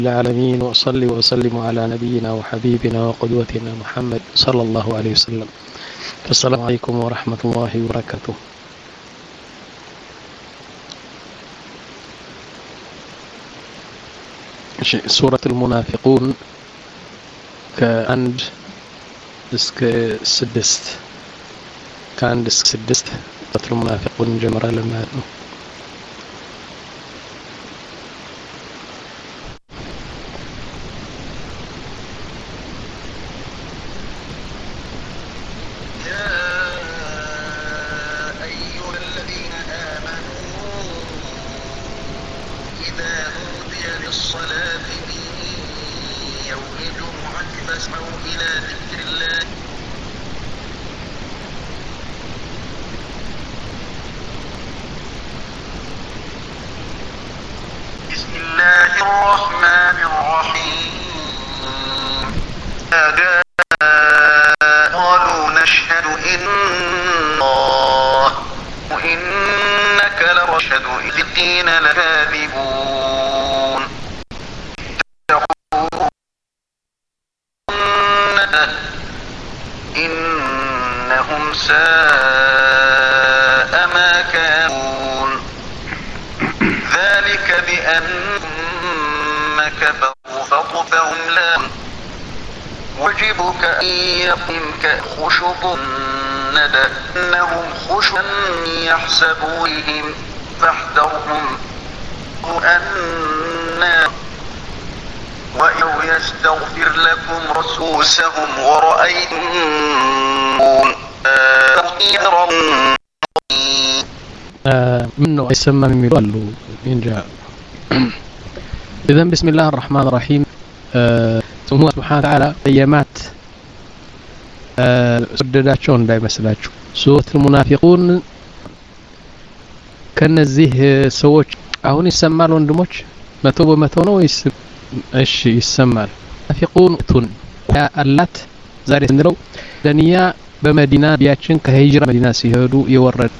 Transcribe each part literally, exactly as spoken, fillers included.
العالمين وأصلي وأسلم على نبينا وحبيبنا وقدوتنا محمد صلى الله عليه وسلم. السلام عليكم ورحمة الله وبركاته. سورة المنافقون كأند اسك سدست كأند اسك سدست سورة المنافقون جمرة لما منه يسمى من يقولوا ينجا. إذن بسم الله الرحمن الرحيم. ثم سبحانه وتعالى قيامات سدداتشون داي مسلاچو سورة المنافقون كنزيه سوچ አሁን ይሰማል ወንድሞች መቶ በመቶ ነው ወይስ? እሺ ይሰማል። ሙናፊቁን ቱን ያ አላት ዛሬ ስንለው ለኒያ በመዲና ቢያችን ከሂጅራ መዲና ሲሄዱ የወረደ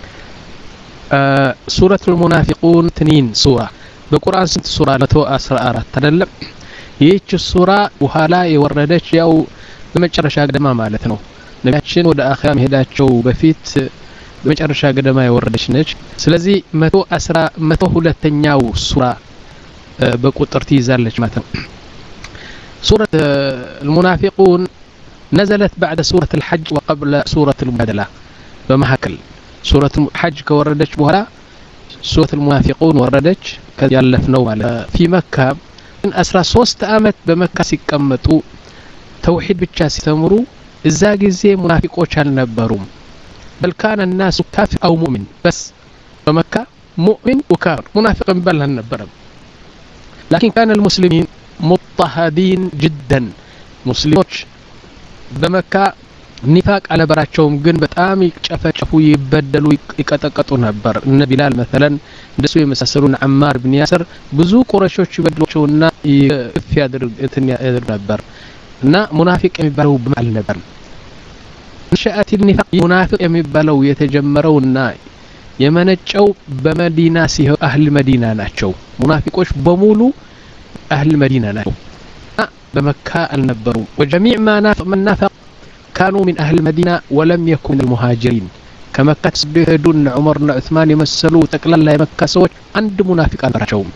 ሱረቱ المنافقون ትኒን ሱራ በቁርአን ስንት ሱራ መቶ አስራ አራት አይደለም? ይህች ሱራ በኋላ የወረደች ያው በመጨረሻ ገደማ ማለት ነው። ነቢያችን ወደ አኺራ መሄዳቸው በፊት በመጨረሻ ገደማ የወረደች ነች። ስለዚህ መቶ አስራ መቶ ሁለተኛው ሱራ በቁጥር ትይዛለች ማለት ነው። ሱረة المنافقون نزلت بعد سورة الحج وقبل سورة المجادلة በመሐከል ሱረቱ ሐጅ ከወረደች በኋላ ሱረቱ المنافقون ወረደች። ያለፍነው ማለት في مكة አስራ ሶስት አመት በመካ ሲቀመጡ ተውሂድ ብቻ ሲተምሩ እዛ ጊዜ ሙናፊቆች አልነበሩም። بل كان الناس كافر أو مؤمن بس بمكة مؤمن وكافر منافق بل النبرم. لكن كان المسلمين مضطهدين جدا. مسلموች በመካ ኒፋቅ على براتهم ግን በጣም ይጨፈጨፉ ይበደሉ ይቀጠቀጡ ነበር። እነ ቢላል مثلا እንደሱ የመሳሰሉን አማር ብን ያስር ብዙ ቁረሾች ይበድሉቸውና ይፍ ያድርግ እንትን ያድርግ ነበር እና ሙናፊቅ የሚባለው በማል ነበር። نشأت النفاق منافق የሚባለው የተጀመረውና የመነጨው በመዲና ሲሆን አህል መዲና ናቸው። ሙናፊቆች በሙሉ አህል መዲና ናቸው በመካ አልነበሩም። وجميع ما نافق من نافق كانوا من أهل المدينة ولم يكن المهاجرين كمكة سبيهدون عمرنا عثمان يمثلوا تقلل مكة سوت عند منافق አልነበራቸውም።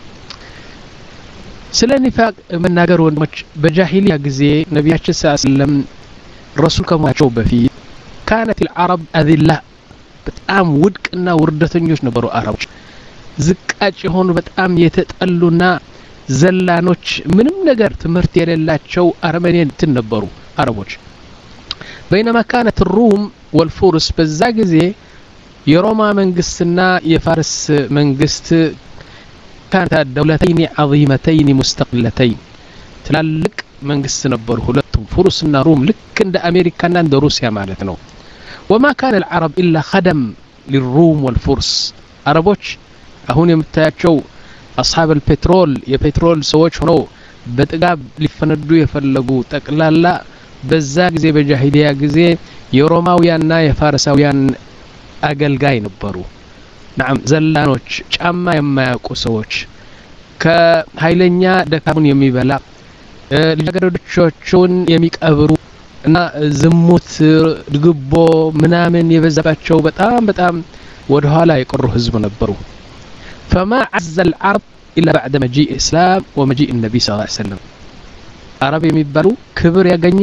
ስለ ኒፋቅ መናገር ወንድሞች በጃሂሊያ ጊዜ ነብያችን ሰለላሁ ዐለይሂ ወሰለም ረሱል ከመሆናቸው በፊት كانت العرب أذلاء በጣም ውድቅና ውርደተኞች ነበሩ። አረቦች ዝቃጭ የሆኑ በጣም የተጠሉና ዘላኖች ምንም ነገር ትምህርት የሌላቸው አረመኔን ነበሩ አረቦች። بينما كانت الروم والفرس በዛ ጊዜ የሮማ መንግስትና የፋርስ መንግስት كانت دولتين عظيمتين مستقلتين ትላልቅ መንግስት ነበሩ ሁለቱም ፍሩስና ሮም ልክ እንደ አሜሪካና እንደ ሩሲያ ማለት ነው። وما كان العرب إلا خدم للروم والفرس عربوች አሁን የምታያቸው أصحاب البترول የፔትሮል ሰዎች ሆነው በጥጋብ ሊፈነዱ የፈለጉ ጠቅላላ በዛ ጊዜ በጃሂሊያ ጊዜ የሮማውያንና የፋርሳውያን አገልጋይ ነበሩ። نعم ዘላኖች ጫማ የማያውቁ ሰዎች ከኃይለኛ ደካሙን የሚበላ ልጃገረዶችን የሚቀብሩ እና ዝሙት ድግቦ ምናምን የበዛባቸው በጣም በጣም ወደ ኋላ የቀሩ ህዝብ ነበሩ فما عز العرب الا بعد مجيء الاسلام ومجيء النبي صلى الله عليه وسلم عرب የሚባሉ ክብር ያገኙ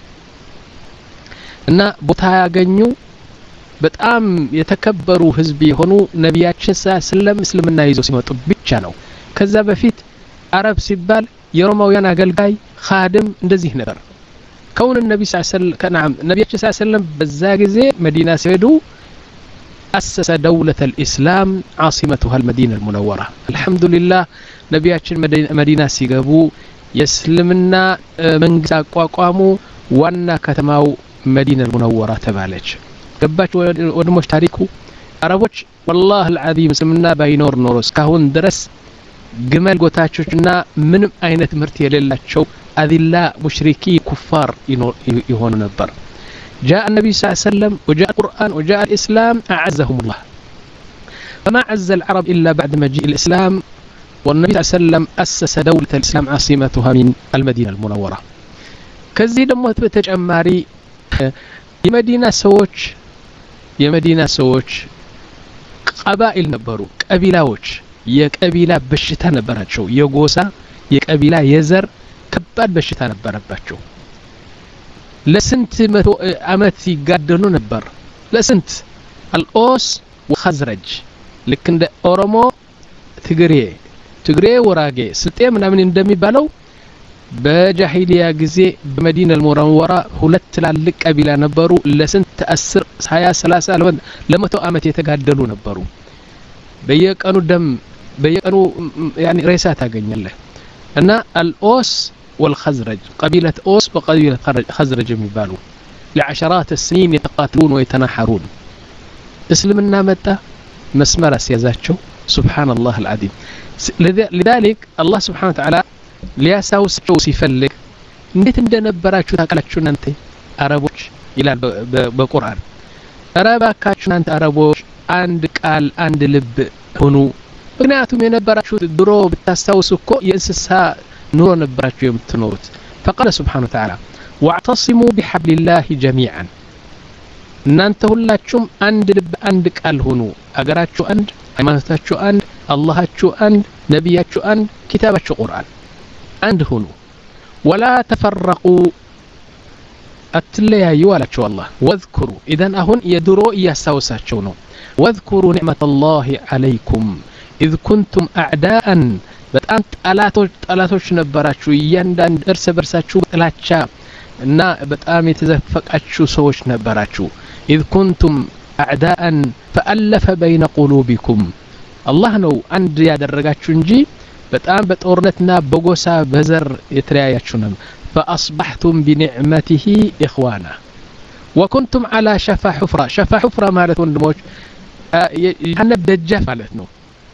እና ቦታ ያገኙ በጣም የተከበሩ ህዝብ የሆኑ ነብያችን ሰለላሁ እስልምና ይዞ ሲመጡ ብቻ ነው ከዛ በፊት አረብ ሲባል የሮማውያን አገልጋይ ኻድም እንደዚህ ነበር كون النبي صلى الله عليه وسلم نعم النبي صلى الله عليه وسلم በዛ ጊዜ መዲና ሲሄዱ أسس دولة الإسلام عاصمتها المدينة المنورة الحمد لله نبياتنا مدينة سيقبو يسلمنا منقس أقواقامو وانا كتماو مدينة المنورة تبالج قبات ودموش تاريكو عربوش والله العظيم سمنا باينور نورس كهون درس جمال قوتاتشونا من أين تمرتي للاتشو أذلاء مشركي كفار يهون نبر جاء النبي صلى الله عليه وسلم وجاء القرآن وجاء الإسلام أعزهم الله فما عز العرب إلا بعد مجيء الإسلام والنبي صلى الله عليه وسلم أسس دولة الإسلام عاصمتها من المدينة المنورة كزيد موت بتجماري يمدينة سووش يمدينة سووش قبائل نبرو قبيلاوش يقبيلا بشتا نبراتشو يغوسا يقبيلا يزر كباد بشتا نبراتشو لسنت متو عمت يقدلو نبر لسنت الأوس وخزرج لكن ده أورمو تجري تجري وراجي ستة من من اندمي بالو بجاهلية جزء بمدينة المنورة هلت للك قبيلة نبرو لسنت تأثر هيا ثلاثة لما تو عمت يتقدلو نبرو بيكانو دم بيكانو يعني رئيسات أجنّي له أنا الأوس والخزرج قبيلة أوس وقبيلة خزرج يبالو لعشرات السنين يتقاتلون ويتناحرون اسلمنا متى مسمر سيازاتشو سبحان الله العظيم لذلك الله سبحانه وتعالى لياساوسو سيفلك እንዴት እንደነበራችሁ ታውቃላችሁ እናንተ አረቦች ይላል በቁርአን አረባካችሁ እናንተ አረቦች አንድ ቃል አንድ ልብ ሆኑ ምክንያቱም የነበራችሁ ድሮ ብታስታውሱ እኮ የእንስሳ ኑሮ ነበራችሁ የምትኖሩት فقال سبحانه وتعالى واعتصموا بحبل الله جميعا እናንተ ሁላችሁም አንድ ልብ አንድ ቃል ሆኑ አገራችሁ አንድ ሃይማኖታችሁ አንድ አላህችሁ አንድ ነብያችሁ አንድ ኪታባችሁ ቁርአን አንድ ሆኑ ولا تفرقوا اتليايو አላችሁ الله واذكروا اذا አሁን የድሮ ያሳውሳችሁ ነው واذكروا نعمة الله عليكم إذ كنتم أعداء በጣም ጣላቶች ጣላቶች ነበራችሁ እያንዳንድ እርስ በርሳችሁ ጥላቻ እና በጣም የተዘፈቃችሁ ሰዎች ነበራችሁ إذ كنتم أعداء فألف بين قلوبكم الله ነው አንድ ያደረጋችሁ እንጂ በጣም በጦርነትና በጎሳ በዘር የተለያያችሁ ነው فأصبحتم بنعمته إخوانا وكنتم على شفا حفرة شفا حفرة ማለት ወንድሞች የጀሃነም ደጃፍ ማለት ነው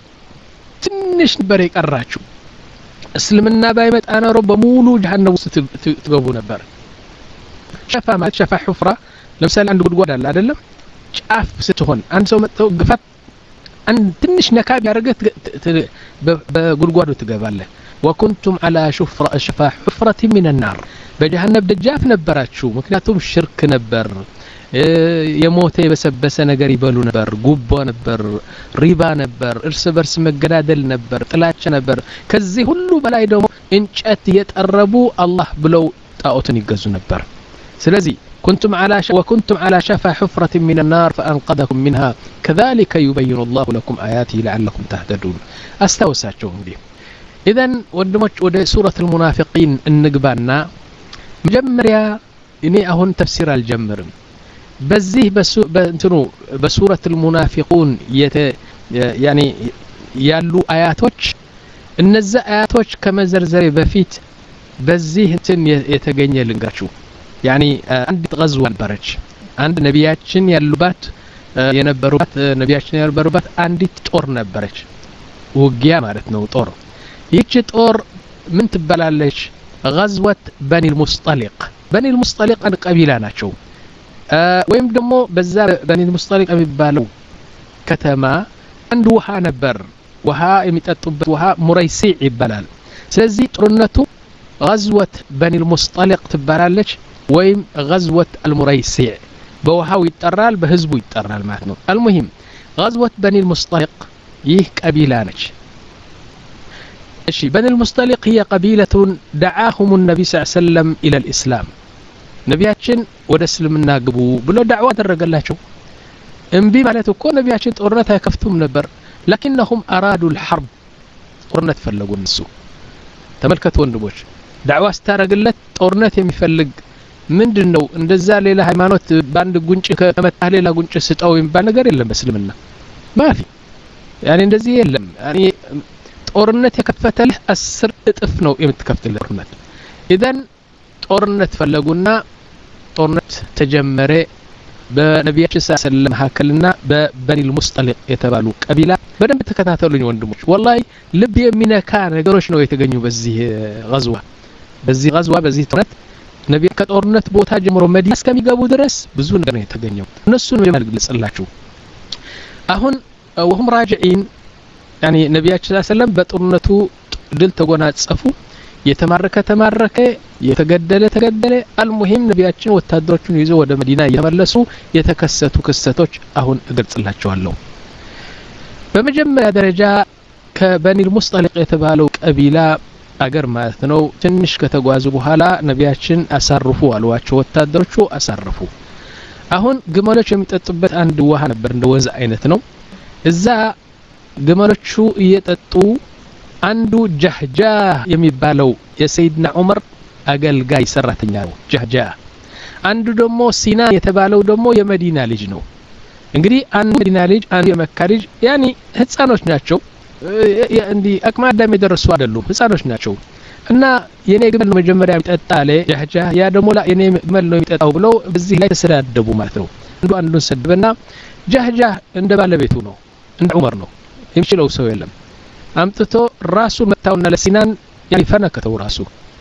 ትንሽ ነበር የቀራችሁ እስልምና ባይመጣ ኖሮ በሙሉ ጀሃነም ውስጥ ትገቡ ነበር ሸፋ ማለት ሸፋ ሑፍራ ለምሳሌ አንድ ጉድጓድ አለ አይደለም ጫፍ ስትሆን አንድ ሰው መጥቶ ግፋት አንድ ትንሽ ነካ ያደርገት በጉድጓዱ ትገባለህ وكنتم على شفرة شفا حفرة من النار በጀሃነም ደጃፍ ነበራችሁ ምክንያቱም ሽርክ ነበር የሞተ የበሰበሰ ነገር ይበሉ ነበር ጉቦ ነበር ሪባ ነበር እርስ በርስ መገዳደል ነበር ጥላቻ ነበር ከዚህ ሁሉ በላይ ደግሞ እንጨት የጠረቡ አላህ ብለው ጣዖትን ይገዙ ነበር ስለዚህ كنتم على ش... وكنتم على شفا حفرة من النار فأنقذكم منها كذلك يبين الله لكم آياته لعلكم تهتدون استوسعتم دي إذن ودمج ود سورة المنافقين النقبانا مجمريا إني أهون تفسير الجمر بزيه بسو بنتنو بسورة المنافقون يت يعني يالو آياتوش النزا آياتوش كما زرزري بفيت بزيه تن يتجني لنقاشو يعني عند غزوة البرج عند نبياتشن يالوبات ينبروبات نبياتشن ينبروبات عندي تطور نبرج وقيا مالتنا طور يكش طور من تبلالش غزوة بني المصطلق بني المصطلق عند قبيلة ناتشو أه ويم دمو بزار بني المصطلق የሚባለው ከተማ አንድ ውሃ ነበር ውሃ የሚጠጡበት ውሃ ሙረይሲዕ ይባላል ስለዚህ ጦርነቱ غزوة بني المصطلق ትባላለች ወይም غزوة المريسيع በውሃው ይጠራል በህዝቡ ይጠራል ማለት ነው المهم غزوة بني المصطلق ይህ ቀቢላ ነች እሺ بني المصطلق هي قبيلة دعاهم النبي صلى الله عليه وسلم إلى الإسلام ነቢያችን ወደ እስልምና ግቡ ብሎ ዳዕዋ አደረገላቸው እንቢ ማለት እኮ ነቢያችን ጦርነት አይከፍቱም ነበር لكنهم أرادوا الحرب ጦርነት ፈለጉ እነሱ ተመልከቱ ወንድሞች ዳዕዋ ስታረግለት ጦርነት የሚፈልግ ምንድነው እንደዛ ሌላ ሃይማኖት ባንድ ጉንጭ ከመጣ ሌላ ጉንጭ ስጠው የሚባል ነገር የለም በእስልምና ማፊ ያኔ እንደዚህ የለም ያኔ ጦርነት የከፈተልህ አስር እጥፍ ነው የምትከፍትልህ ጦርነት ኢዘን ጦርነት ፈለጉና ጦርነት ተጀመረ በነቢያችን ሰለላሁ ዐለይሂ በበኒ المصطلق የተባሉ ቀቢላ በደንብ ተከታተሉኝ ወንድሞች ወላሂ ልብ የሚነካ ነገሮች ነው የተገኙ በዚህ غزوة በዚህ غزوة በዚህ ጦርነት ነብይ ከጦርነት ቦታ ጀምሮ መዲና እስከሚገቡ ድረስ ብዙ ነገር ነው የተገኘው እነሱን ነው የማልግልጽላችሁ አሁን ወهم راجعين يعني ነብያችን ሰለላሁ ዐለይሂ ወሰለም በጦርነቱ ድል ተጎናጸፉ የተማረከ ተማረከ የተገደለ ተገደለ المهم ነብያችን ወታደሮቹን ይዘው ወደ መዲና እየመለሱ የተከሰቱ ክስተቶች አሁን እገልጽላችኋለሁ በመጀመሪያ ደረጃ ከበኒ المصطلق የተባለው ቀቢላ አገር ማለት ነው ትንሽ ከተጓዙ በኋላ ነብያችን አሳርፉ አሏቸው ወታደሮቹ አሳርፉ አሁን ግመሎች የሚጠጡበት አንድ ውሃ ነበር እንደ ወንዝ አይነት ነው እዛ ግመሎቹ እየጠጡ አንዱ ጀህጃ የሚባለው የሰይድና ዑመር አገልጋይ ሰራተኛ ነው ጀህጃ አንዱ ደግሞ ሲናን የተባለው ደግሞ የመዲና ልጅ ነው እንግዲህ አንዱ መዲና ልጅ አንዱ የመካ ልጅ ያኒ ህፃኖች ናቸው እንዲ አቅመ አዳም የደረሱ አይደሉም ህፃኖች ናቸው እና የኔ ግመል ነው መጀመሪያ የሚጠጣ አለ ጀህጃ ያ ደግሞ ላ የኔ ግመል ነው የሚጠጣው ብለው በዚህ ላይ ተሰዳደቡ ማለት ነው አንዱ አንዱን ሰደበና ጀህጃ እንደ ባለቤቱ ነው እንደ ዑመር ነው የሚችለው ሰው የለም አምጥቶ ራሱን መታውና ለሲናን ያኒ ፈነከተው ራሱ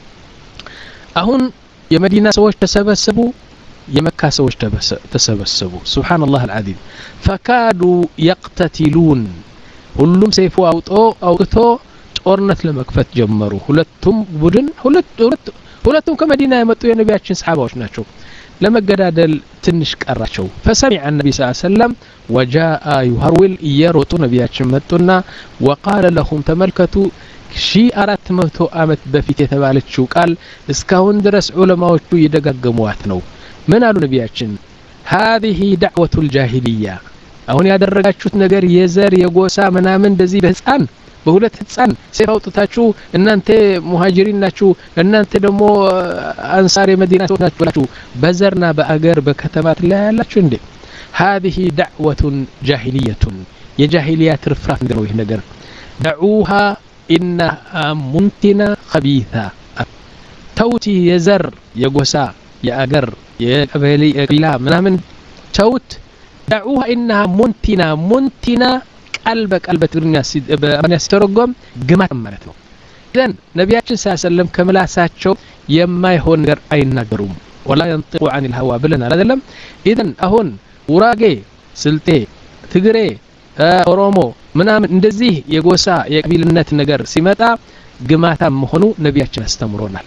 አሁን የመዲና ሰዎች ተሰበሰቡ የመካ ሰዎች ተሰበሰቡ ሱብሃንአላህ አልዓዚም فكادوا يقتتلون ሁሉም ሰይፉ አውጦ አውጥቶ ጦርነት ለመክፈት ጀመሩ ሁለቱም ቡድን ሁለት ሁለቱም ከመዲና የመጡ የነቢያችን ሰሃባዎች ናቸው ለመገዳደል ትንሽ ቀራቸው فسمع النبي صلى الله عليه وسلم وجاء يهرول يروጡ ነቢያችን መጡና وقال لهم تملكتوا ሺህ አራት መቶ አመት በፊት የተባለችው ቃል እስካሁን ድረስ ዑለማዎቹ ይደጋገሙዋት ነው ምን አሉ ነቢያችን هذه دعوة الجاهلية አሁን ያደረጋችሁት ነገር የዘር የጎሳ ምናምን እንደዚህ በህፃን በሁለት ህፃን ሰይፍ አውጥታችሁ እናንተ ሙሃጅሪን ናችሁ እናንተ ደግሞ አንሳር የመዲና ሰዎች ናችሁ በዘርና በአገር በከተማ ላይ ያላችሁ እንዴ هذه دعوة جاهلية የጃሂሊያ ትርፍራፍ ነው ይሄ ነገር دعوها إنها منتنة خبيثة توتي يزر يغوسا يأجر يقبلي يقبلا منامن توت دعوها إنها منتنة منتنة قلبك قلبك بأمانيا سترقم قمات مالتو إذن نبياتنا صلى الله عليه وسلم كملاساتشو يما يهون غير أي نقروم ولا ينطق عن الهوى بلنا هذا لم إذن أهون وراقي سلتي تقري ኦሮሞ ምናምን እንደዚህ የጎሳ የቀቢልነት ነገር ሲመጣ ግማታ መሆኑ ነቢያችን አስተምሮናል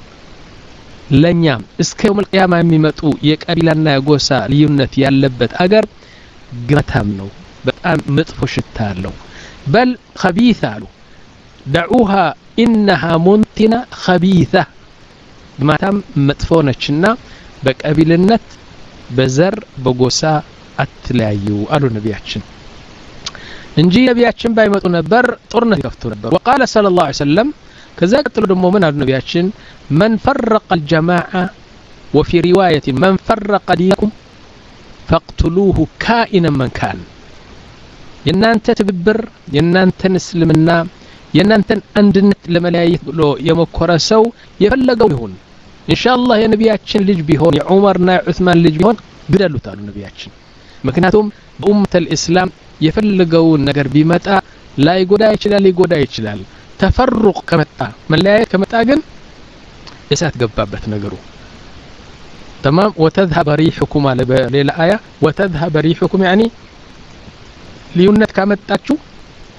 ለኛም እስከ የውም القيامة የሚመጡ የቀቢላና የጎሳ ልዩነት ያለበት አገር ግማታም ነው በጣም መጥፎ ሽታ አለው በል خبيثة አሉ دعوها إنها منتنة خبيثة ግማታም መጥፎ ነችና በቀቢልነት በዘር በጎሳ አትለያዩ አሉ ነቢያችን እንጂ ነቢያችን ባይመጡ ነበር ጦርነት ይከፍቱ ነበር وقال صلى الله عليه وسلم كذا قتلوا دمو من አሉ ነቢያችን من فرق الجماعة وفي رواية من فرق دينكم فاقتلوه كائنا من كان የናንተ ትብብር የናንተን እስልምና የናንተን አንድነት ለመለያየት ብሎ የመኮረ ሰው የፈለገው ይሁን ኢንሻአላህ የነቢያችን ልጅ ቢሆን የዑመርና የዑስማን ልጅ ቢሆን ግደሉት አሉ ነቢያችን ምክንያቱም በኡመተ الاسلام የፈለገው ነገር ቢመጣ ላይ ጎዳ ይችላል ሊጎዳ ይችላል ተፈሩቅ ከመጣ መለያየት ከመጣ ግን እሳት ገባበት ነገሩ تمام وتذهب ريحكم على ሌላ አያ وتذهب ريحكم يعني ልዩነት ካመጣችሁ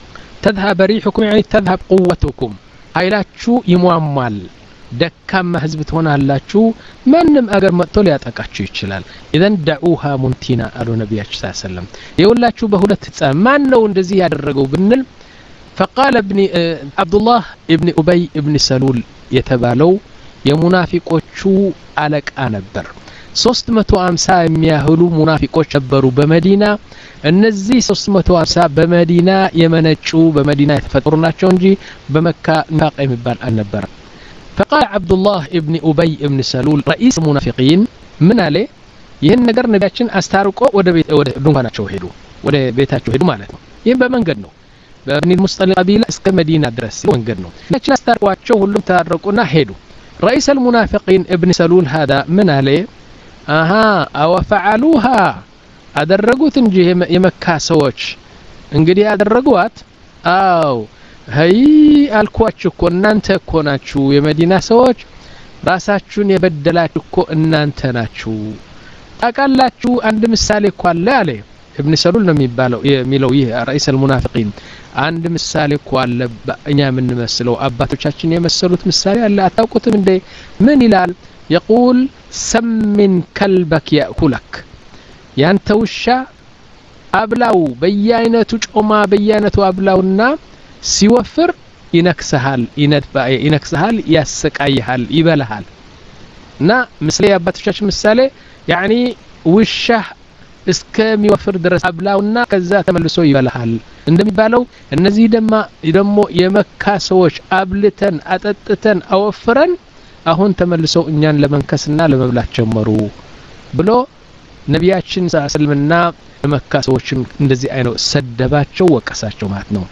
تذهب ريحكم يعني تذهب قوتكم ኃይላችሁ ይሟሟል ደካማ ህዝብ ትሆናላችሁ ማንም አገር መጥቶ ሊያጠቃችሁ ይችላል ኢዘን ደዑሃ ሙንቲና አሉ ነብያችን ሰለላሁ ዐለይሂ ወሰለም ይውላችሁ በሁለት ህፃን ማን ነው እንደዚህ ያደረገው ብንል فقال ابن عبد الله ابن ابي ابن سلول የተባለው የሙናፊቆቹ አለቃ ነበር ሶስት መቶ ሃምሳ የሚያህሉ ሙናፊቆች ነበሩ በመዲና እነዚህ ሶስት መቶ ሃምሳ በመዲና የመነጩ በመዲና የተፈጠሩ ናቸው እንጂ በመካ ንፋቅ የሚባል አልነበረ فقال عبد الله ابن ابي ابن سلول رئيس المنافقين من عليه ይህን ነገር ነቢያችን አስታርቆ ወደ ቤት ወደ ድንኳናቸው ሄዱ ወደ ቤታቸው ሄዱ ማለት ነው ይሄን በመንገድ ነው በብኒ ሙስጠሊቅ ቀቢላ እስከ መዲና ድረስ መንገድ ነው ነቢያችን አስታርቋቸው ሁሉም ታረቁና ሄዱ رئيس المنافقين ابن سلول هذا من عليه اها او فعلوها አደረጉት እንጂ የመካ ሰዎች እንግዲህ ያደረጉት አው هي አልኳችሁ እኮ እናንተ እኮ ናችሁ የመዲና ሰዎች ራሳችሁን የበደላችሁ እኮ እናንተ ናችሁ ታቃላችሁ አንድ ምሳሌ እኮ አለ አለ ابن سلول ነው የሚባለው የሚለው ይሄ رئيس المنافقين አንድ ምሳሌ እኮ አለ እኛ ምን መስለው አባቶቻችን የመሰሉት ምሳሌ አለ አታውቁትም እንዴ ምን ይላል يقول سمن كلبك ياكلك ያንተ ውሻ አብላው በየአይነቱ ጮማ በየአይነቱ አብላውና ሲወፍር ይነክሰሃል ይነድባ ይነክሰሃል ያሰቃይሃል ይበላሃል እና ምሳሌ አባቶቻችን ምሳሌ يعني ውሻ እስከሚወፍር ድረስ አብላውና ከዛ ተመልሶ ይበላሃል እንደሚባለው እነዚህ ደማ ደሞ የመካ ሰዎች አብልተን አጠጥተን አወፍረን አሁን ተመልሰው እኛን ለመንከስና ለመብላት ጀመሩ ብሎ ነቢያችን ሰለምና መካ ሰዎችን እንደዚህ አይነው ሰደባቸው ወቀሳቸው ማለት ነው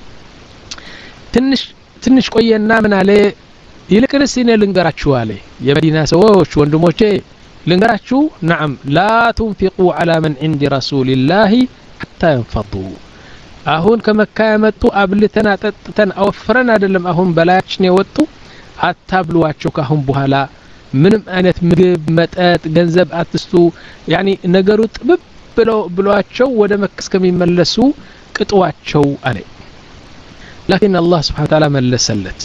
ትንሽ ትንሽ ቆየና ምን አለ ይልቅንስ እኔ ልንገራችሁ አለ የመዲና ሰዎች ወንድሞቼ ልንገራችሁ نعم لا تنفقوا على من عند رسول الله حتى ينفضوا አሁን ከመካ የመጡ አብልተን አጠጥተን አወፍረን አይደለም አሁን በላያችን የወጡ አታብሉዋቸው ካሁን በኋላ ምንም አይነት ምግብ መጠጥ ገንዘብ አትስጡ ያኒ ነገሩ ጥብብ ብለው ብሏቸው ወደ መካ እስከሚመለሱ ቅጥዋቸው አለ لكن الله سبحانه وتعالى መለሰለት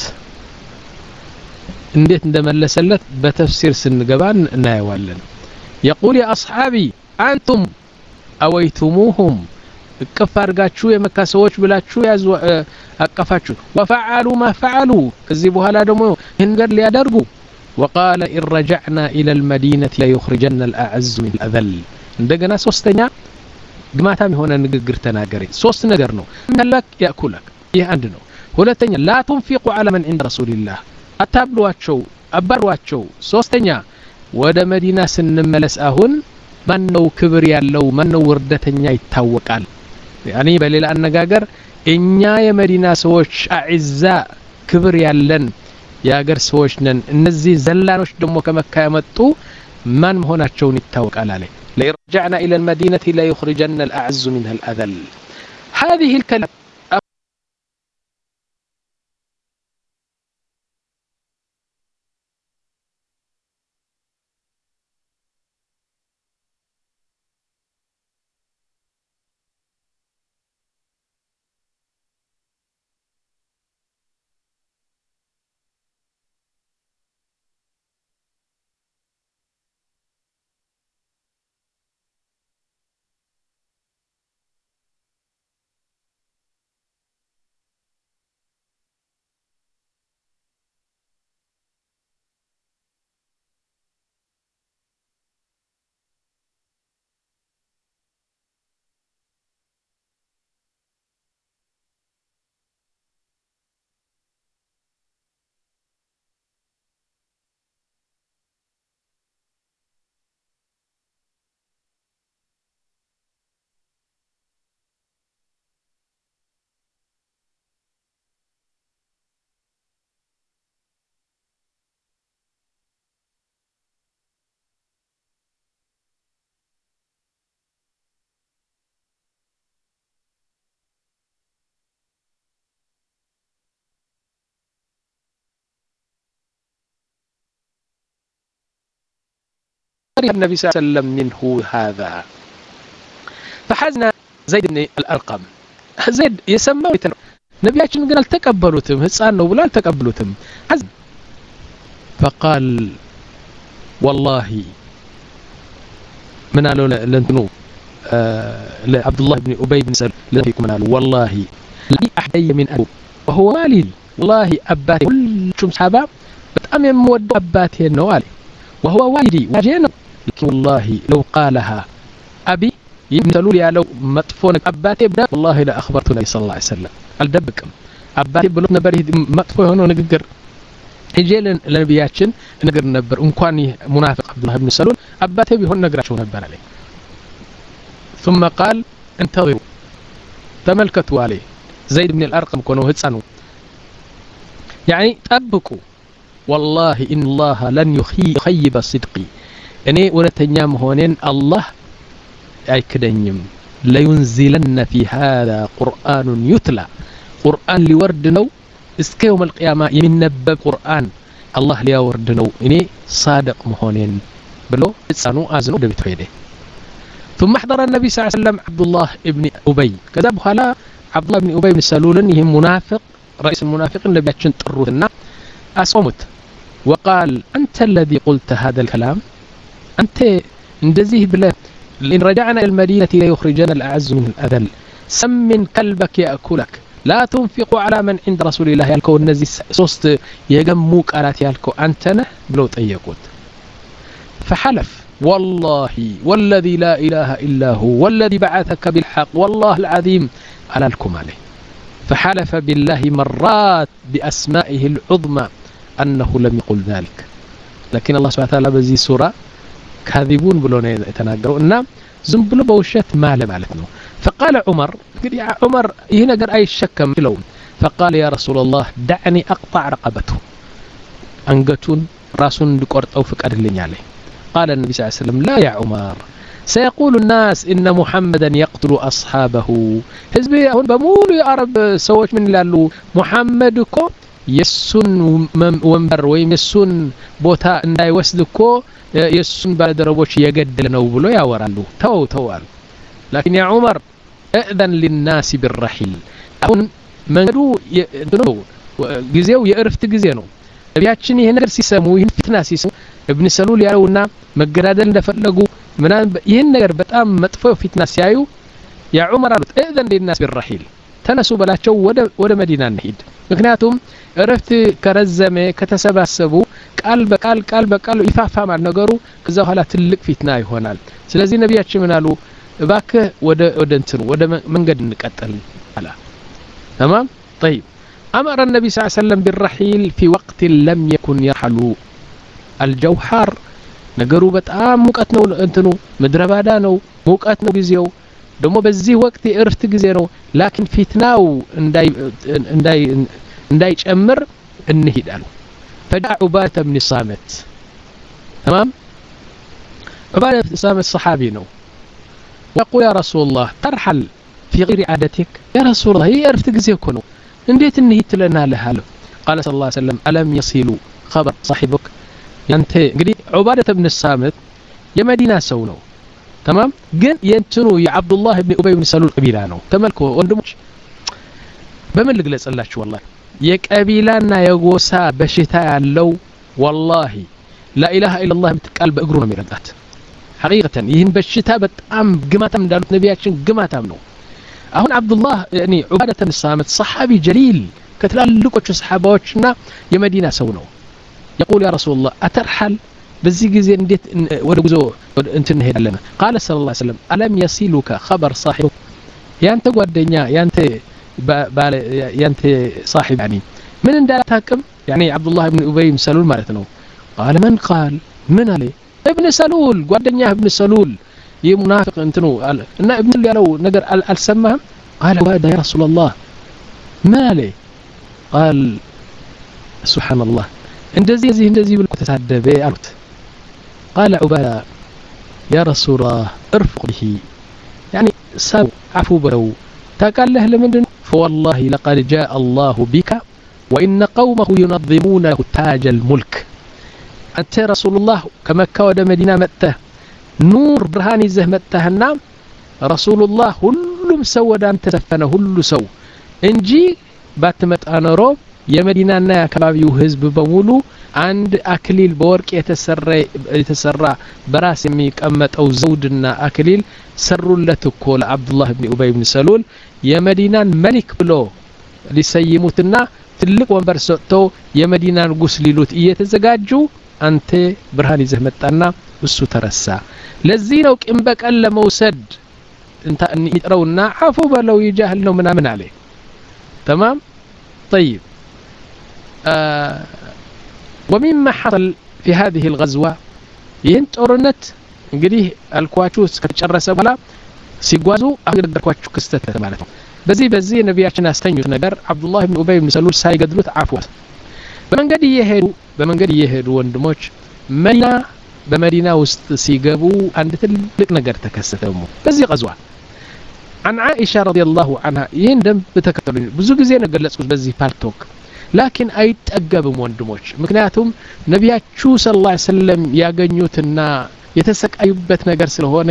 እንዴት እንደመለሰለት በተፍሲር ስንገባን እናየዋለን يقول يا اصحابي انتم اويتموهم እቀፋርጋችሁ የመካ ሰዎች ብላችሁ ያዙ አቀፋችሁ وفعلوا ما فعلوا ከዚህ በኋላ ደግሞ ይህን ነገር ሊያደርጉ وقال إن رجعنا إلى المدينة ليخرجن الأعز من الأذل እንደገና ሶስተኛ ግማታም የሆነ ንግግር ተናገረ ሶስት ነገር ነው መለክ ያኩለክ ይህ አንድ ነው ሁለተኛ لا تنفقوا على من عند رسول الله አታብሏቸው አባሯቸው ሶስተኛ ወደ መዲና ስንመለስ አሁን ማን ነው ክብር ያለው ማን ነው ወርደተኛ ይታወቃል ያኒ በሌላ አነጋገር እኛ የመዲና ሰዎች አዕዛ ክብር ያለን ያገር ሰዎች ነን እነዚህ ዘላኖች ደግሞ ከመካ ያመጡ ማን መሆናቸውን ይታወቃል አለ ለርጃዕና الى المدينه لا يخرجن الاعز منها الاذل هذه الكلمه النبي صلى الله عليه وسلم منه هذا فحزن زيد بن الأرقم زيد يسمى ነቢያችን ግን አልተቀበሉትም ህፃን ነው ብለው አልተቀበሉትም فقال والله من قالوا لانتنو لعبد الله بن أبي بن سلول لذلك من قالوا والله لي أحدي من أبو وهو والي والله أباتي كل صحابة بتأم يمود أباتي النوالي وهو والدي واجينا لكن والله لو قالها أبي يمثلوا لي لو مطفونك أباتي بنا والله لا أخبرت النبي صلى الله عليه وسلم الدبكم أباتي بلوت نبري مطفوه هنا نقدر هجي لنبياتشن نقدر نبر انكواني منافق عبد الله بن سلول أباتي بيهون نقرأ شو نبر عليه ثم قال انتظروا تملكتوا عليه زيد بن الأرقم كونوا هتسانوا يعني تبكوا والله إن الله لن يخيب صدقي يعني ونتنيام هونين الله أي كدنيم لينزلن في هذا قرآن يتلى قرآن لوردنو اسك يوم القيامة يمنبب قرآن الله ليوردنو إني صادق مهونين بلو هتسانوا آزنوا دبيت فيده ثم احضر النبي صلى الله عليه وسلم عبد الله ابن أبي كذا بخلا عبد الله بن أبي بن سلول يهم منافق رئيس المنافقين اللي بيتشن تروتنا أصمت وقال أنت الذي قلت هذا الكلام أنت اندزيه بلا إن رجعنا إلى المدينة ليخرجنا الأعز من الأذل سمن كلبك يأكلك لا تنفق على من عند رسول الله يالكو النزي صوست يجموك آلات يالكو أنتنا بلوت أيقود فحلف والله والذي لا إله إلا هو والذي بعثك بالحق والله العظيم على لكم عليه فحلف بالله مرات بأسمائه العظمى أنه لم يقل ذلك لكن الله سبحانه وتعالى بزي سورة كاذبون بلون يتناقروا إنه زنبلو بوشت مال مالتنا فقال عمر يا عمر هنا قال أي الشك مثلهم فقال يا رسول الله دعني أقطع رقبته أنقتون راسون لقرط أو فكر لي عليه قال النبي صلى الله عليه وسلم لا يا عمر سيقول الناس إن محمدا يقتل أصحابه حزبي هون بمولو يا عرب سوت من لالو محمدكو يسون ومبر ويم يسون بوتا انداي وسدكو يسون بالدربوش يقدل نو بلو يا ورالو تو توال لكن يا عمر اذن للناس بالرحيل هون منو يدنو غزيو يعرفت غزي ነው ነቢያችን ይሄን ነገር ሲሰሙ ይሄን ፍትና ሲሰሙ ابن سلول ያውና መገዳደል እንደፈለጉ ምናን ይሄን ነገር በጣም መጥፎ ፍትና ሲያዩ ያ ዑመር አሉት اذن للناس بالرحيل ተነሱ በላቸው ወደ ወደ መዲና እንሂድ ምክንያቱም እረፍት ከረዘመ ከተሰባሰቡ ቃል በቃል ቃል በቃል ይፋፋማል ነገሩ ከዛ በኋላ ትልቅ ፍትና ይሆናል ስለዚህ ነቢያችን ምን አሉ እባክህ ወደ ወደ እንትን ወደ መንገድ እንቀጥል አላ تمام طيب أمر النبي صلى الله عليه وسلم بالرحيل في وقت لم يكن يرحلوا الجو حار نقروا بتام موقت ነው እንትኑ ምድረ ባዳ ነው موقت ነው ጊዜው ደግሞ በዚህ ወቅት እርፍት ጊዜ ነው ላኪን ፊትናው እንዳይ እንዳይ እንዳይጨምር እንሂድ አሉ فجاء عبادة بن الصامت تمام عبادة بن الصامت صحابي ነው يقول يا رسول الله ترحل في غير عادتك يا رسول الله هي እርፍት ጊዜ እኮ ነው እንዴት እንሂድ ትለናለህ አለ قال صلى الله عليه وسلم ألم يصلوا خبر صاحبك ያንተ እንግዲህ عبادة بن الصامت የመዲና ሰው ነው تمام ግን የእንትኑ የአብዱላህ ኢብኑ ኡበይ ኢብኑ ሰሉል ቀቢላ ነው ተመልኮ ወንድሞች በምን ልግለጽላችሁ والله የቀቢላና የጎሳ በሽታ ያለው والله لا اله الا الله ምትቃል በእግሩ ነው የሚረዳት حقيقة ይህን በሽታ በጣም ግማታም እንዳሉት ነቢያችን ግማታም ነው አሁን አብዱላህ ያኒ ዑባደተ ብን ሳምት ሰሐቢ ጀሊል ከትላልቆቹ ሰሐባዎችና የመዲና ሰው ነው يقول يا رسول الله أترحل بزي ጊዜ እንዴት ወደ ጉዞ እንትን እንሄዳለን قال صلى الله عليه وسلم ألم يصلك خبر صاحبك ያንተ ጓደኛ ያንተ ያንተ صاحب يعني من እንዳታቀም يعني عبد الله بن ابي بن سلول ማለት ነው قال من قال من عليه ابن سلول ጓደኛ ابن سلول يمنافق انتنو ان ابن ያለው ነገር አልሰማህም قال يا رسول الله ما عليه قال سبحان الله እንደዚህ እንደዚህ እንደዚህ ብሎ ተሳደበ አሉት قال عبادة يا رسول الله ارفق به يعني سو عفو بلو تقال له لمندن فوالله لقد جاء الله بك وإن قومه ينظمون له تاج الملك أنت رسول الله كما كود مدينة متى نور برهاني زه متهنا رسول الله كلهم سود أنت تفنى كل سو انجي ባትመጣ ኖሮ የመዲናና የአካባቢው ህዝብ በሙሉ አንድ አክሊል በወርቅ የተሰራ የተሰራ በራስ የሚቀመጠው ዘውድና አክሊል ሰሩለት እኮ ለአብዱላህ ኢብኑ ኡበይ ኢብኑ ሰሉል የመዲናን መሊክ ብሎ ሊሰይሙትና ትልቅ ወንበር ሰጥተው የመዲናን ንጉስ ሊሉት እየተዘጋጁ አንተ ብርሃን ይዘህ መጣና እሱ ተረሳ ለዚህ ነው ቂም በቀል ለመውሰድ እንታ ይጥረውና አፉ በለው ይጃህል ነው ምናምን አለ تمام طيب آه ومما حصل في هذه الغزوة ይህን ጦርነት እንግዲህ አልኳችሁ ከተጨረሰ በኋላ ሲጓዙ አገደርኳችሁ ክስተት ማለት ነው በዚህ በዚህ ነብያችን አስተኙት ነገር አብዱላህ ኢብኑ ኡበይ ኢብኑ ሰሉል ሳይገድሉት አፍዋስ በመንገድ እየሄዱ በመንገድ እየሄዱ ወንድሞች መዲና በመዲና ውስጥ ሲገቡ አንድ ትልቅ ነገር ተከሰተሙ በዚህ غزوة عن عائشة رضي الله عنها ይህን ደም በተከተሉኝ ብዙ ጊዜ ነው ገለጽኩት በዚህ ፓልቶክ لكن አይጠገብም ወንድሞች ምክንያቱም ነብያችሁ ሰለላሁ ዐለይሂ ወሰለም ያገኙትና የተሰቃዩበት ነገር ስለሆነ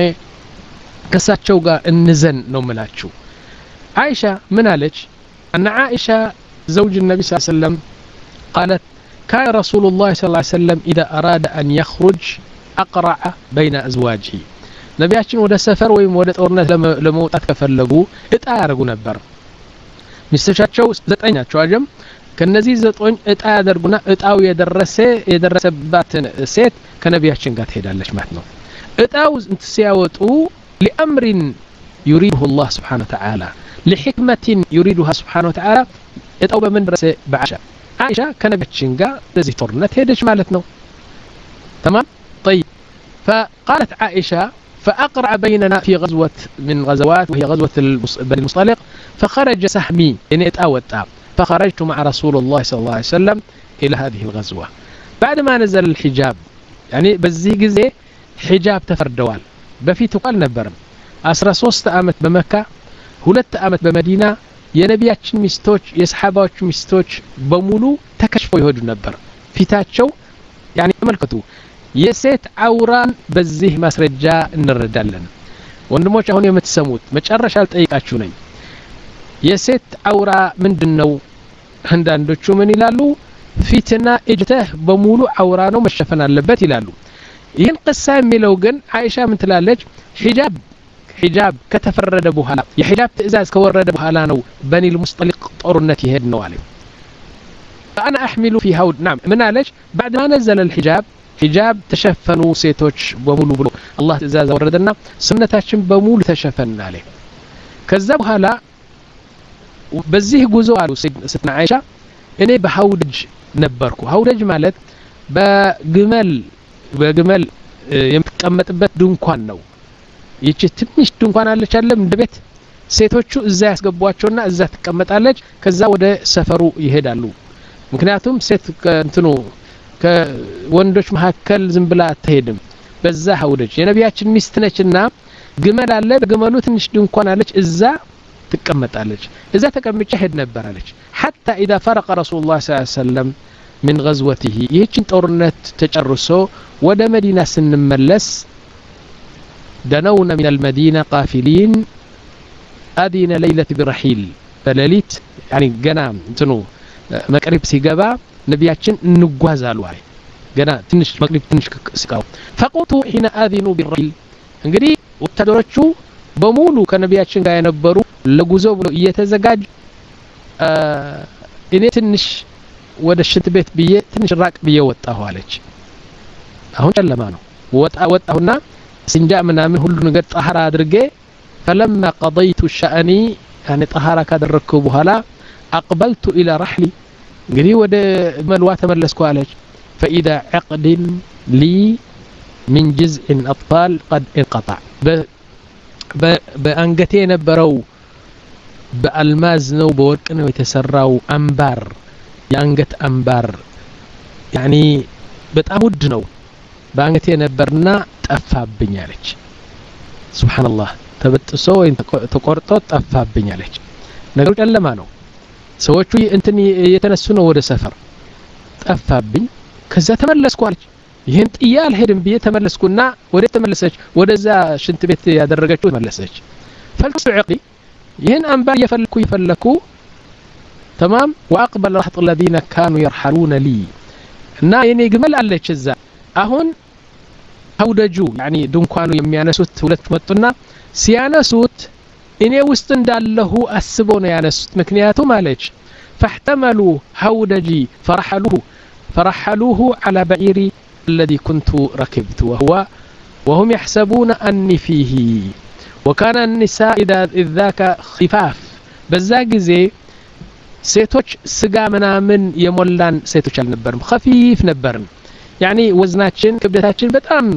ከሳቸው ጋር እንዘን ነው መላችሁ عائشة من قالت أن عائشة زوج النبي صلى الله عليه وسلم قالت كان رسول الله صلى الله عليه وسلم إذا أراد أن يخرج أقرع بين أزواجه نبياتنا ودا سفر ويم ودا ጦርነት ለመውጣት ከፈለጉ እጣ ያደርጉ ነበር ሚስቶቻቸው ዘጠኝ ናቸው አጀም ከነዚህ ዘጠኝ እጣ ያደርጉና እጣው የደረሰ የደረሰባትን ሴት ከነቢያችን ጋር ትሄዳለች ማለት ነው እጣው ሲያወጡ لأمر يريده الله سبحانه وتعالى لحكمة يريدها سبحانه وتعالى እጣው በምን ደረሰ بعشاء عائشة كنبياتችን ጋር ለዚህ ጦርነት ሄደች ማለት ነው تمام طيب فقالت عائشة فأقرع بيننا في غزوة من غزوات وهي غزوة بني المصطلق فخرج سهمي يعني اتأوتا فخرجت مع رسول الله صلى الله عليه وسلم إلى هذه الغزوة بعد ما نزل الحجاب يعني بزي جزء حجاب تفردوال بفي تقال نبرم أسرى صوست أمت بمكة هلت أمت بمدينة የነቢያችን ሚስቶች የሰሃባዎቹ ሚስቶች በሙሉ ተከሽፈው ይወዱ ነበር ፊታቸው يعني ተመልከቱ የሴት አውራን በዚህ ማስረጃ እንረዳለን ወንድሞች አሁን የምትሰሙት መጨረሻ አልጠይቃችሁ ነኝ የሴት አውራ ምንድነው አንዳንዶቹ ምን ይላሉ ፊትና እጅተህ በሙሉ አውራ ነው መሸፈን አለበት ይላሉ ይህን ቅሳ የሚለው ግን አይሻ ምን ትላለች ሒጃብ ሒጃብ ከተፈረደ በኋላ የሒጃብ ትእዛዝ ከወረደ በኋላ ነው በኒ المصطلق ጦርነት ይሄድ ነው አለ انا احمل في هود نعم من قالش بعد ما نزل الحجاب حجاب تشفنوا ሴቶች በሙሉ ብሎ አላህ ትእዛዝ ወረደና ስነታችን በሙሉ ተሸፈን አለ ከዛ በኋላ በዚህ ጉዞ አሉ ስትና አይሻ እኔ በሐውድጅ ነበርኩ ሐውድጅ ማለት በግመል በግመል የምትቀመጥበት ድንኳን ነው ይቺ ትንሽ ድንኳን አለች አይደለም እንደ ቤት ሴቶቹ እዛ ያስገቧቸውና እዛ ተቀመጣለች ከዛ ወደ ሰፈሩ ይሄዳሉ ምክንያቱም ሴት እንትኑ ከወንዶች መካከል ዝም ብላ አትሄድም በዛ ሐውድጅ የነቢያችን ሚስት ነችና ግመል አለ በግመሉ ትንሽ ድንኳን አለች እዛ تكمتالج إذا تكمتش هد نبرالج حتى إذا فرق رسول الله صلى الله عليه وسلم من غزوته يهجن تورنت تجرسو ودا مدينة سنملس دنونا من المدينة قافلين أدين ليلة برحيل فلليت يعني قنام تنو مقرب سيقابا نبياتشن نقوازالو هاي قنا تنش مقرب تنش سيقاو فقلتو حين آذنوا بالرحيل انقري وابتدرتشو በሙሉ ከነቢያችን ጋር የነበሩ ለጉዞ ብሎ እየተዘጋጁ እኔ ትንሽ ወደ ሽንት ቤት ብዬ ትንሽ ራቅ ብዬ ወጣሁ አለች አሁን ጨለማ ነው ወጣ ወጣሁና ሲንጃ ምናምን ሁሉ ነገር ጣሃራ አድርጌ فلما قضيت شأني يعني طهارة ካደረኩ በኋላ أقبلت إلى رحلي እንግዲህ ወደ መልዋ ተመለስኩ አለች فإذا عقد لي من جزء أطفال قد انقطع በአንገቴ የነበረው በአልማዝ ነው በወርቅ ነው የተሰራው አንባር የአንገት አንባር يعني በጣም ውድ ነው በአንገቴ ነበርና ጠፋብኝ አለች ሱብሃንአላህ ተበጥሶ ወይ ተቆርጦ ጠፋብኝ አለች ነገሩ ጨለማ ነው ሰዎቹ እንትን የተነሱ ነው ወደ ሰፈር ጠፋብኝ ከዛ ተመለስኩ አለች ይሄን ጥያል ሄድም ብዬ ተመለስኩና ወደ ተመለሰች ወደዛ ሽንት ቤት ያደረገችው ተመለሰች ፈልሱ عقلي ይሄን አንባ የፈለኩ ይፈለኩ تمام وأقبل رهط الذين كانوا يرحلون لي نا يعني جمل على كذا أهون هودجو يعني دنكانو يميانسوت ولت متنا سيانسوت إني وستن داله أسبون يانسوت مكنياتو مالج فاحتملوا هودجي فرحلوه فرحلوه على بعيري الذي كنت ركبت وهو وهم يحسبون أني فيه وكان النساء إذا إذ ذاك خفاف بزاق زي سيتوش سقا منا من يمولان سيتوش النبرم خفيف نبرم يعني وزناتشن كبدتاتشن بتام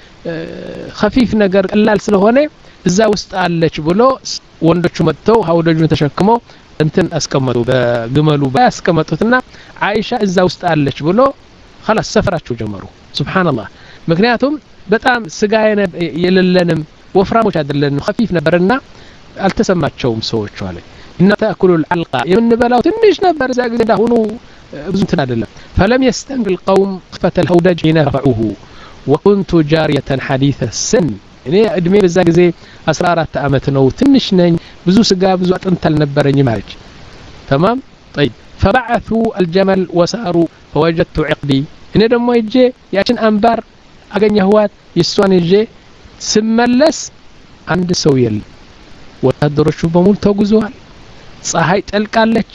خفيف نجر قلال سلهونه እዛ ውስጥ አለች ብሎ ወንዶቹ መጥተው ሀውደጁን ተሸክመው እንትን አስቀመጡ በግመሉ ባስቀመጡትና አይሻ እዛ ውስጥ አለች ብሎ خلاص ሰፈራቸው ጀመሩ ሱብሃንአላህ ምክንያቱም በጣም ስጋ የለለንም ወፍራሞች አይደለንም خفيف ነበርና አልተሰማቸውም ሰዎቹ አለ እና ተአኩሉ العلقه የምንበላው ትንሽ ነበር እዛ ጊዜ እንዳሁኑ ብዙ እንትን አይደለም فلم يستنقل القوم خفة الهودج ينفعه وكنت جارية حديث السن እኔ እድሜ በዛ ጊዜ አስራ አራት አመት ነው ትንሽ ነኝ ብዙ ስጋ ብዙ አጥንት አልነበረኝ ማለት تمام طيب فبعثوا الجمل وساروا فوجدت عقدي እኔ ደግሞ እጄ ያችን አንባር አገኘኋት ይሷን እጄ ስመለስ አንድ ሰው የለም ወታደሮቹ በሙሉ ተጉዘዋል ፀሐይ ጠልቃለች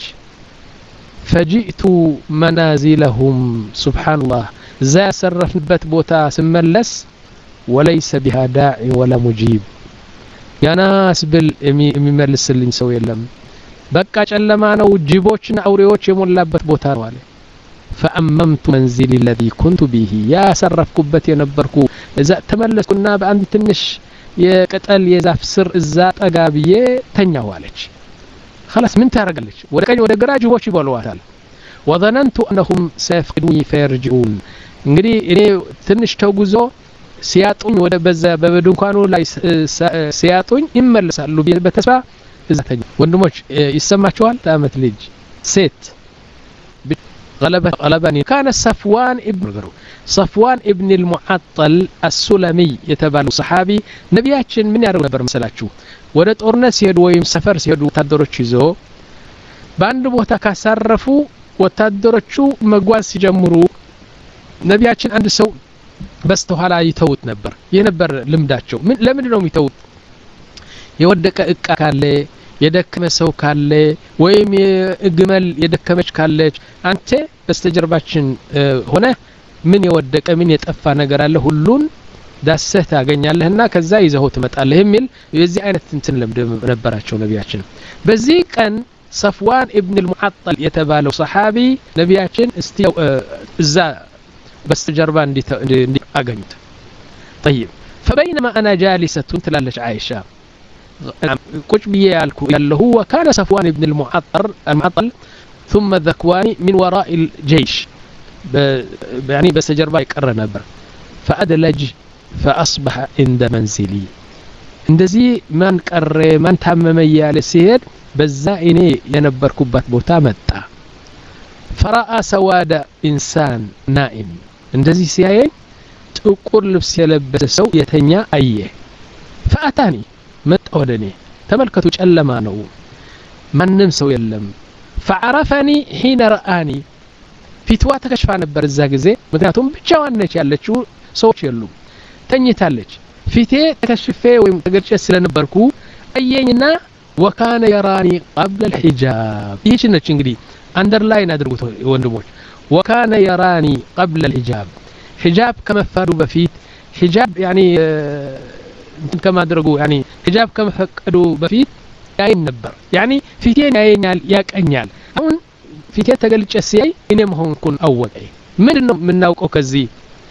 فجئت منازلهم سبحان الله ዛ ያሰረፍንበት ቦታ ስመለስ وليس بها داعي ولا مجيب يا ناس بال የሚመልስልኝ ሰው የለም በቃ ጨለማ ነው ጅቦችና አውሬዎች የሞላበት ቦታ ነው አለ فأممت منزلي الذي كنت به يا سرفكبت የነበርኩ እዛ ተመለስኩና በአንድ ትንሽ የቅጠል የዛፍ ስር እዛ ጠጋብዬ ተኛው አለች خلاص ምን ታረጋለች ወደ ቀኝ ወደ ግራ ጅቦች ይበሏታል وظننت انهم سيفقدوني فيرجعون እንግዲህ እኔ ትንሽ ተጉዞ ሲያጡኝ ወደ በዛ በድንኳኑ ላይ ሲያጡኝ ይመለሳሉ በተስፋ እዛተኛ ወንድሞች ይሰማቸዋል ታመት ልጅ ሴት غلبت غلبني كان صفوان ابن صفوان ابن المعطل السلمي يتبع صحابي نبياتችን ምን ያደርግ ነበር መሰላችሁ ወደ ጦርነት ሲሄዱ ወይም ሰፈር ሲሄዱ ወታደሮች ይዘው በአንድ ቦታ ካሳረፉ ወታደሮቹ መጓዝ ሲጀምሩ ነቢያችን አንድ ሰው በስተኋላ ይተውት ነበር የነበር ልምዳቸው ምን ለምን ነው የሚተውት የወደቀ እቃ ካለ የደከመ ሰው ካለ ወይም የግመል የደከመች ካለች አንተ በስተጀርባችን ሆነ ምን የወደቀ ምን የጠፋ ነገር አለ ሁሉን ዳሰህ ታገኛለህና ከዛ ይዘው ትመጣለህ የሚል የዚህ አይነት እንትን ልምድ ነበራቸው ነቢያችን በዚህ ቀን صفوان ابن المعطل يتبالو صحابي نبياتين استيو እዛ በስተጀርባ እንዲ እንዲ አገኙት طيب فبينما انا جالسه تلالش عائشه ቁጭ ብዬ ያልኩ ያለው وكان صفوان ابن المعطل المعطل ثم الذكواني من وراء الجيش يعني በስተጀርባ ይቀር ነበር فادلج فاصبح عند منزلي እንደዚህ ማን ቀረ ማን ታመመ ያለ ሲሄድ በዛ እኔ የነበርኩበት ቦታ መጣ فرأى سواد انسان نائم እንደዚህ ሲያየኝ ጥቁር ልብስ የለበሰ ሰው የተኛ አየ فأتاني መጣ ወደኔ ተመልከቱ ጨለማ ነው ማንንም ሰው የለም فعرفني حين رآني ፊትዋ ተከሽፋ ነበር እዛ ጊዜ ምክንያቱም ብቻዋን ነች ያለችው ሰዎች የሉም ተኝታለች ፊቴ ተከሽፌ ወይም ተገርጨ ስለነበርኩ አየኝና وكان يراني قبل الحجاب ይህች ነች እንግዲህ አንደርላይን አድርጉት ወንድሞች وكان يراني قبل الحجاب حجاب كما فادوا بفيت حجاب يعني እንትን ከማድረጉ يعني حجاب كما فقدوا بفيت ያይን ነበር يعني ፊቴን ያየኛል ያቀኛል አሁን ፊቴ ተገልጨ ሲያይ እኔ መሆንኩን አወቀ ምንድነው ምናውቀው ከዚህ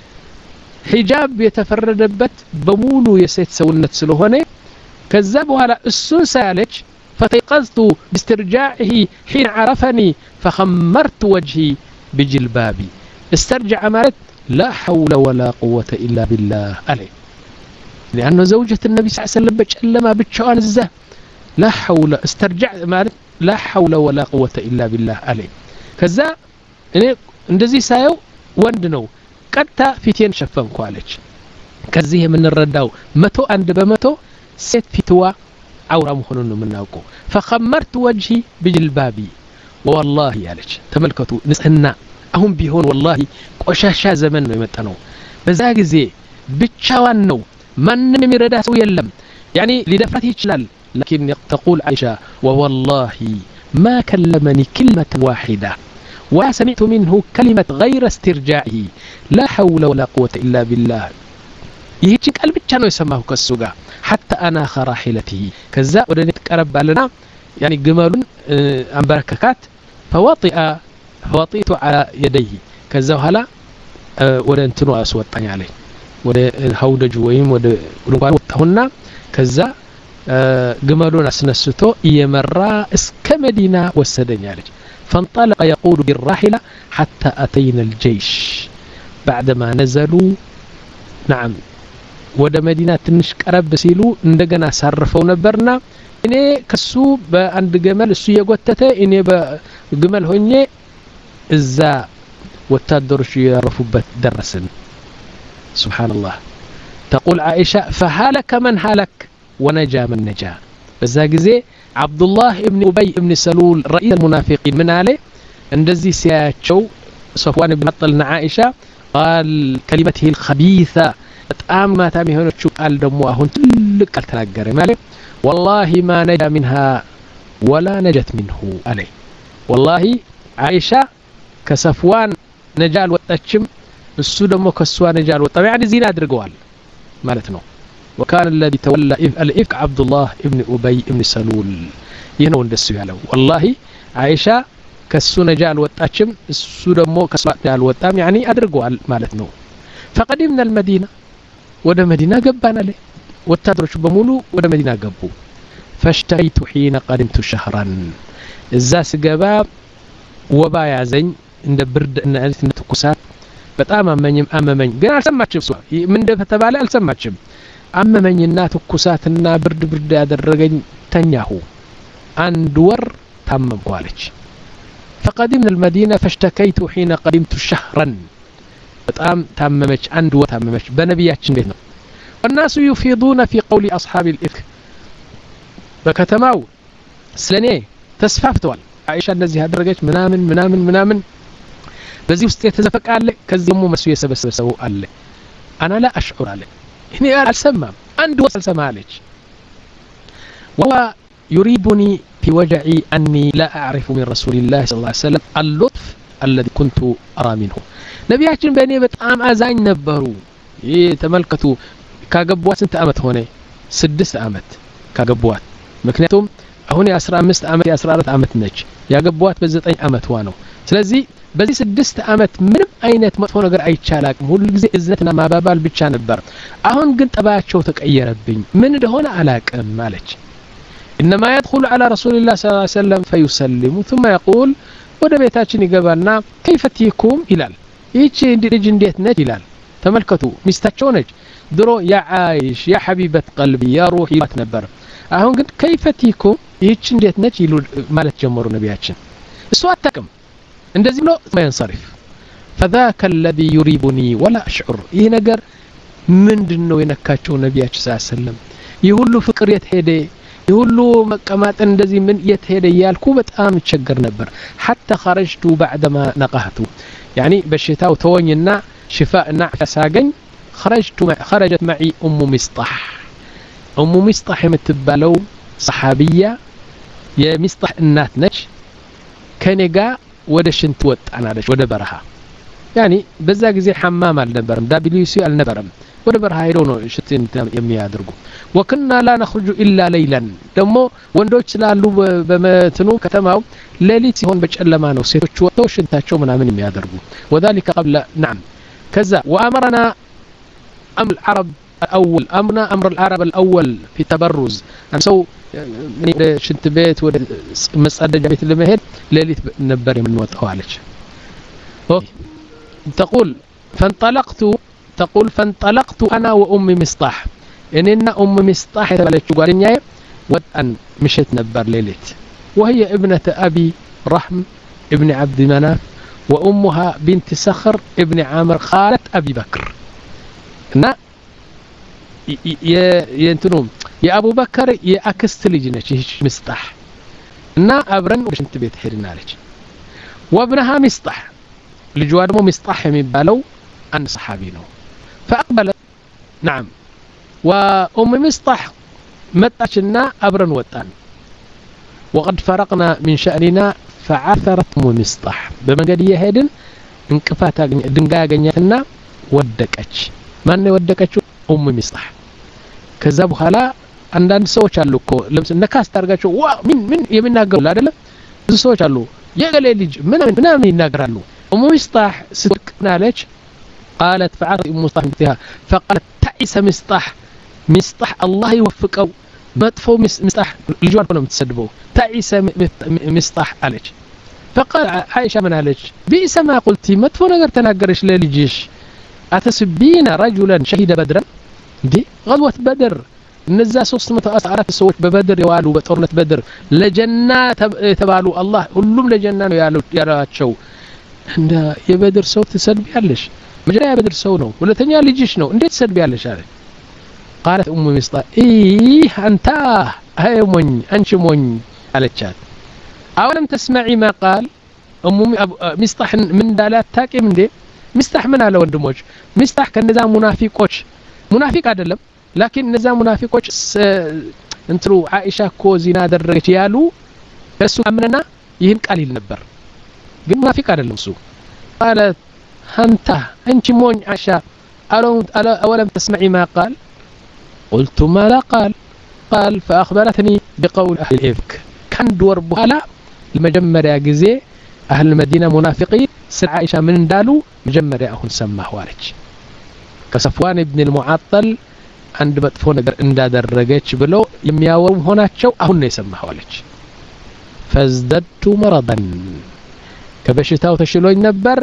حجاب የተፈረደበት በሙሉ የሴት ሰውነት ስለሆነ ከዛ በኋላ እሱን ሳለች فتيقظت باسترجاعه حين عرفني فخمرت وجهي بجلبابي استرجع مالت لا حول ولا قوة إلا بالله عليه لأنه زوجة النبي صلى الله عليه وسلم بجلما بتشوان الزه لا حول استرجع مالت لا حول ولا قوة إلا بالله عليه كذا إني اندزي سايو وندنو قدتا فيتين شفنكو عليك كذا من الرداو متو عند بمتو ست فتوى عورة مخنون مناوكو فخمرت وجهي بجلبابي والله ያለች ተመልከቱ ንጽህና አሁን ቢሆን والله ቆሻሻ ዘመን ነው የመጣነው በዛ ጊዜ ብቻዋን ነው ማንንም የሚረዳ ሰው የለም يعني لدفعته ይችላል لكن تقول عائشة ووالله ما كلمني كلمة واحدة ولا سمعت منه كلمة غير استرجاعه لا حول ولا قوة إلا بالله ይህች ቃል ብቻ ነው የሰማሁ ከሱ ጋር حتى أنا خراحلته ከዛ ወደ እኔ ተቀረብ አለና يعني ግመሉን አንበረከካት فوطئ فوطئت على يديه ከዛ በኋላ ወደ እንትኑ አስወጣኝ አለኝ ወደ ሀውደጁ ወይም ወደ ሩባን ወጣሁና ከዛ ግመሉን አስነስቶ እየመራ እስከ መዲና ወሰደኝ አለች فانطلق يقول بالراحلة حتى أتينا الجيش بعدما نزلوا نعم ወደ መዲና ትንሽ ቀረብ ሲሉ እንደገና ሳርፈው ነበርና እኔ ከሱ በአንድ ገመል እሱ የጎተተ እኔ በግመል ሆኜ እዛ ወታደሮች ያረፉበት ደረስን سبحان الله تقول عائشة فهلك من هلك ونجا من نجا በዛ ጊዜ عبد الله ابن أبي ابن سلول رئيس المنافقين من عليه እንደዚህ ሲያቸው صفوان بن معطل عائشة قال كلمته الخبيثة በጣም ማታም የሆነችው ቃል ደግሞ አሁን ትልቅ ቃል ተናገረ ማለት والله ما نجا منها ولا نجت منه عليه والله عائشة كصفوان نجا الوطاچم እሱ ደግሞ ከሷ ነጃ አልወጣም يعني ዚና አድርገዋል ማለት ነው وكان الذي تولى الإفك عبد الله ابن أبي ابن سلول ይነው እንደሱ ያለው والله عائشة ከሱ ነጃ አልወጣችም እሱ ደግሞ ከሷ ነጃ አልወጣም يعني አድርገዋል ማለት ነው فقدمنا المدينة ወደ መዲና ገባን አለ ወታደሮች በሙሉ ወደ መዲና ገቡ فاشتهيت حين قدمت شهرا እዛ ስገባ ወባ ያዘኝ እንደ ብርድ እና እንደ ትኩሳት በጣም አመኝም አመመኝ ግን አልሰማችም ሷ ምን እንደተባለ አልሰማችም አመመኝና ትኩሳትና ብርድ ብርድ ያደረገኝ ተኛሁ አንድ ወር ታመምኩ አለች فقدمنا المدينة فاشتكيت حين قدمت شهرا በጣም ታመመች አንድ ወር ታመመች በነብያችን ቤት ነው الناس يفيضون في قول أصحاب الإفك በከተማው ስለኔ ተስፋፍተዋል عائشة እንደዚህ አደረገች ምናምን ምናምን ምናምን በዚህ ውስጥ የተዘፈቀ አለ ከዚህም መስዩ የሰበሰበው አለ انا لا اشعر አለ እኔ አልሰማም አንድ ወር አልሰማ አለች وهو يريبني في وجعي أني لا أعرف من رسول الله صلى الله عليه وسلم اللطف الذي كنت أرى منه ነብያችን በእኔ በጣም አዛኝ ነበሩ ተመልከቱ ካገቧት ስንት አመት ሆነ ስድስት አመት ካገቧት ምክንያቱም አሁን የ15 አመት የ14 አመት ነች ያገቧት በ9 አመት ነው ስለዚህ በዚህ ስድስት አመት ምንም አይነት መጥፎ ነገር አይቻላቅም ሁሉ ጊዜ እዝነትና ማባባል ብቻ ነበር አሁን ግን ጠባያቸው ተቀየረብኝ ምን እንደሆነ አላቅም ማለች انما يدخل على رسول الله صلى الله عليه وسلم فيسلم ثم يقول ወደ ቤታችን ይገባና كيف تيكم ይላል ይቺ ልጅ እንዴት ነች ይላል ተመልከቱ ሚስታቸው ነች ድሮ ያ አይሽ ያ ሐቢበት قلبي ያ روحي ይላት ነበር አሁን ግን كيف تيكم ይቺ እንዴት ነች ይሉ ማለት ጀመሩ ነብያችን እሱ አታውቅም እንደዚህ ብሎ ማይንصرف فذاك الذي يريبني ولا اشعر ይሄ ነገር ምንድነው የነካቸው ነብያችን ሰለላሁ ዐለይሂ ወሰለም ይሁሉ ፍቅር የት ሄደ ይሁሉ መቀማጥ እንደዚህ ምን የት ሄደ ያልኩ በጣም ቸገር ነበር حتى خرجت بعدما نقحت يعني በሽታው ተወኝና ሽፋእና ፈሳገኝ خرجت خرجت معي ام مصطح ام مصطح የምትባለው صحابيه የሚስጣህ እናት ነች ከኔ ጋር ወደ ሽንት ወጣና አለች ወደ በረሃ يعني በዛ ጊዜ ሐማም አልነበረም ዳብሊውሲ አልነበረም ወደ በረሃ ሄደው ነው ሽንት የሚያደርጉ وكنا لا نخرج الا ليلا ደሞ ወንዶች ስላሉ በመትኑ ከተማው ሌሊት ሲሆን በጨለማ ነው ሴቶች ወጥተው ሽንታቸው ምናምን የሚያደርጉ وذلك قبل نعم كذا وامرنا امر العرب الاول امرنا امر العرب الاول في تبرز امسو من ሽንት ቤት ወደ መጸዳጃ ቤት ለመሄድ ሌሊት ነበር የምንወጣው አለች تقول فانطلقت تقول فانطلقت انا وام مصطح اننا ام مصطح የተባለችው ጓደኛዬ ወጣን ምሽት ነበር ሌሊት وهي ابنه ابي رحم ابن عبد مناف وامها بنت صخر ابن عامر خالة ابي بكر እና የእንትኑ የአቡ በከር የአክስት ልጅ ነች ይህች ምስጣህ እና አብረን ወደ ሽንት ቤት ሄድን አለች وابنها مصطح لجوا دمو مصطح የሚባለው አንድ صحابي ነው فأقبلت نعم وأم مصطح መጣችና አብረን ወጣን وقد فرقنا من شأننا فعثرت أم مصطح በመንገድ እየሄድን እንቅፋት ድንጋይ ያገኛትና ወደቀች ማን ነው ወደቀችው ኡም ሚስጣህ ከዛ በኋላ አንዳንድ ሰዎች አሉ እኮ ለምስ ነካስ ታርጋቸው ዋ ምን ምን የሚናገሩ አይደለ ብዙ ሰዎች አሉ የገሌ ልጅ ምን ምን ምን ይናገራሉ ኡም ሚስጣህ ስትቅናለች قالت فعثرت ام مصطح بنتها فقالت تعس مصطح مصطح الله يوفقه መጥፎ مصطح ልጇን ነው የምትሰድበው تعس مصطح አለች فقال عائشة من عليك بئس ما قلتي ما تفو نغير تناقرش للجيش أتسبين رجلا شهد بدرا دي غزوة بدر نزا سوست متأسعرات السوات ببدر يوالو بطورنة بدر لجنة تبالو الله كلهم لجنة يالو شو عند يبدر سوت تسلبي عليش مجرى يبدر سو نو ولا تنيا لجيش نو انديت تسلبي عليش عليك قالت أم مصطح إيه أنت هاي موني أنش موني على الشات أولم تسمعي ما قال أم مصطح من دالات تاكي من دي مصطح من على وندموج مصطح كان نظام منافقوش منافق عدلم لكن نظام منافقوش انترو عائشة كو زينا درجت يالو بس أمننا يهن قليل نبر قل منافق عدلم سو قالت هنتا انت مون عائشة أولم تسمعي ما قال قلت ما لا قال قال فأخبرتني بقول أهل الإفك كان دور بهلا المجمرة جزء أهل المدينة منافقين سر عائشة من دالو مجمرة أهون سماه وارج كصفوان ابن المعطل عند مدفون إندا درجتش بلو يمياوم هنا شو أهون يسماه وارج فازددت مرضا كبشتاو تشيلو ينبر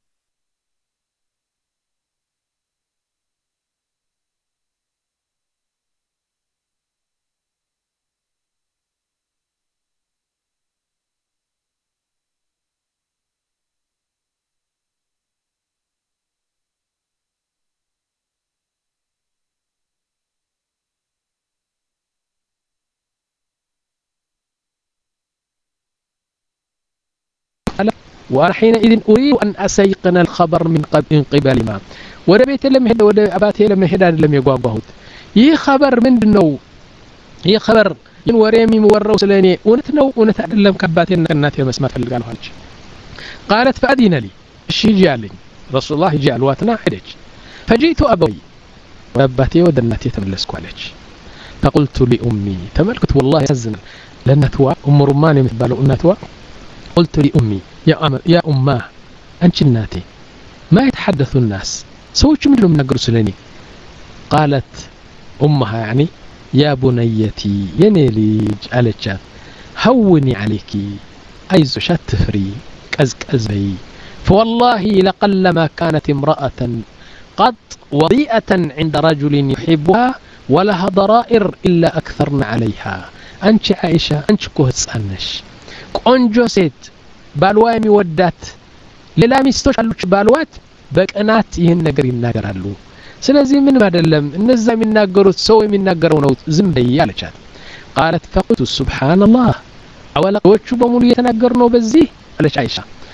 وأنا حينئذ أريد أن أسيقن الخبر من قبل ما ولا بيت لم يهد ولا أباتي لم يهد لم يقوى يي خبر من دنو يي خبر ين وريمي مورو سلاني ونتنو ونتعلم كباتي الناتي بس ما تلقى له قالت فأذن لي الشي جالي رسول الله جاء الواتنا حدج فجئت أبوي وأباتي ودناتي تملسكوا عليك فقلت لأمي تملكت والله يزن لأنتوا أم رماني مثبالو أنتوا قلت لأمي يا أم يا أماه أنت الناتي ما يتحدث الناس سويت من لهم نقرس لني قالت أمها يعني يا بنيتي ينيليج على الجاد هوني عليك أيز شتفري كزكزي فوالله لقلما كانت امرأة قط وضيئة عند رجل يحبها ولها ضرائر إلا أكثرن عليها أنت عائشة أنت كوهتس أنش ቆንጆ ሴት ባልዋ የሚወዳት ሌላ ሚስቶች አሉች ባልዋት በቀናት ይሄን ነገር ይናገራሉ ስለዚህ ምንም አይደለም እነዛ የሚናገሩት ሰው የሚናገረው ነው ዝም በይ አለቻት قالت فقلت سبحان الله አወላዎቹ በሙሉ እየተናገሩ ነው በዚህ አለች አይሻ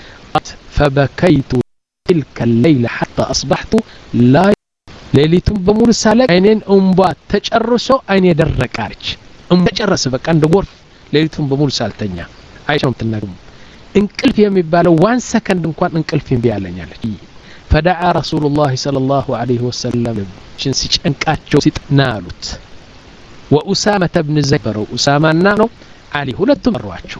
فبكيت تلك الليلة حتى أصبحت لا ሌሊቱን በሙሉ ሳለቅ አይኔን እንባ ተጨርሶ አይኔ ደረቃለች እንባ ተጨረሰ በቃ እንደ ጎርፍ ሌሊቱን በሙሉ ሳልተኛ አይሻም ተናገሩ እንቅልፍ የሚባለው ዋን ሰከንድ እንኳን እንቅልፍ ይምቢ ያለኛለች فدعا رسول الله صلى الله عليه وسلم شن ሲጨንቃቸው ሲጥናሉት وأسامة بن زيد وأسامة نانو علي ሁለቱም መሯቸው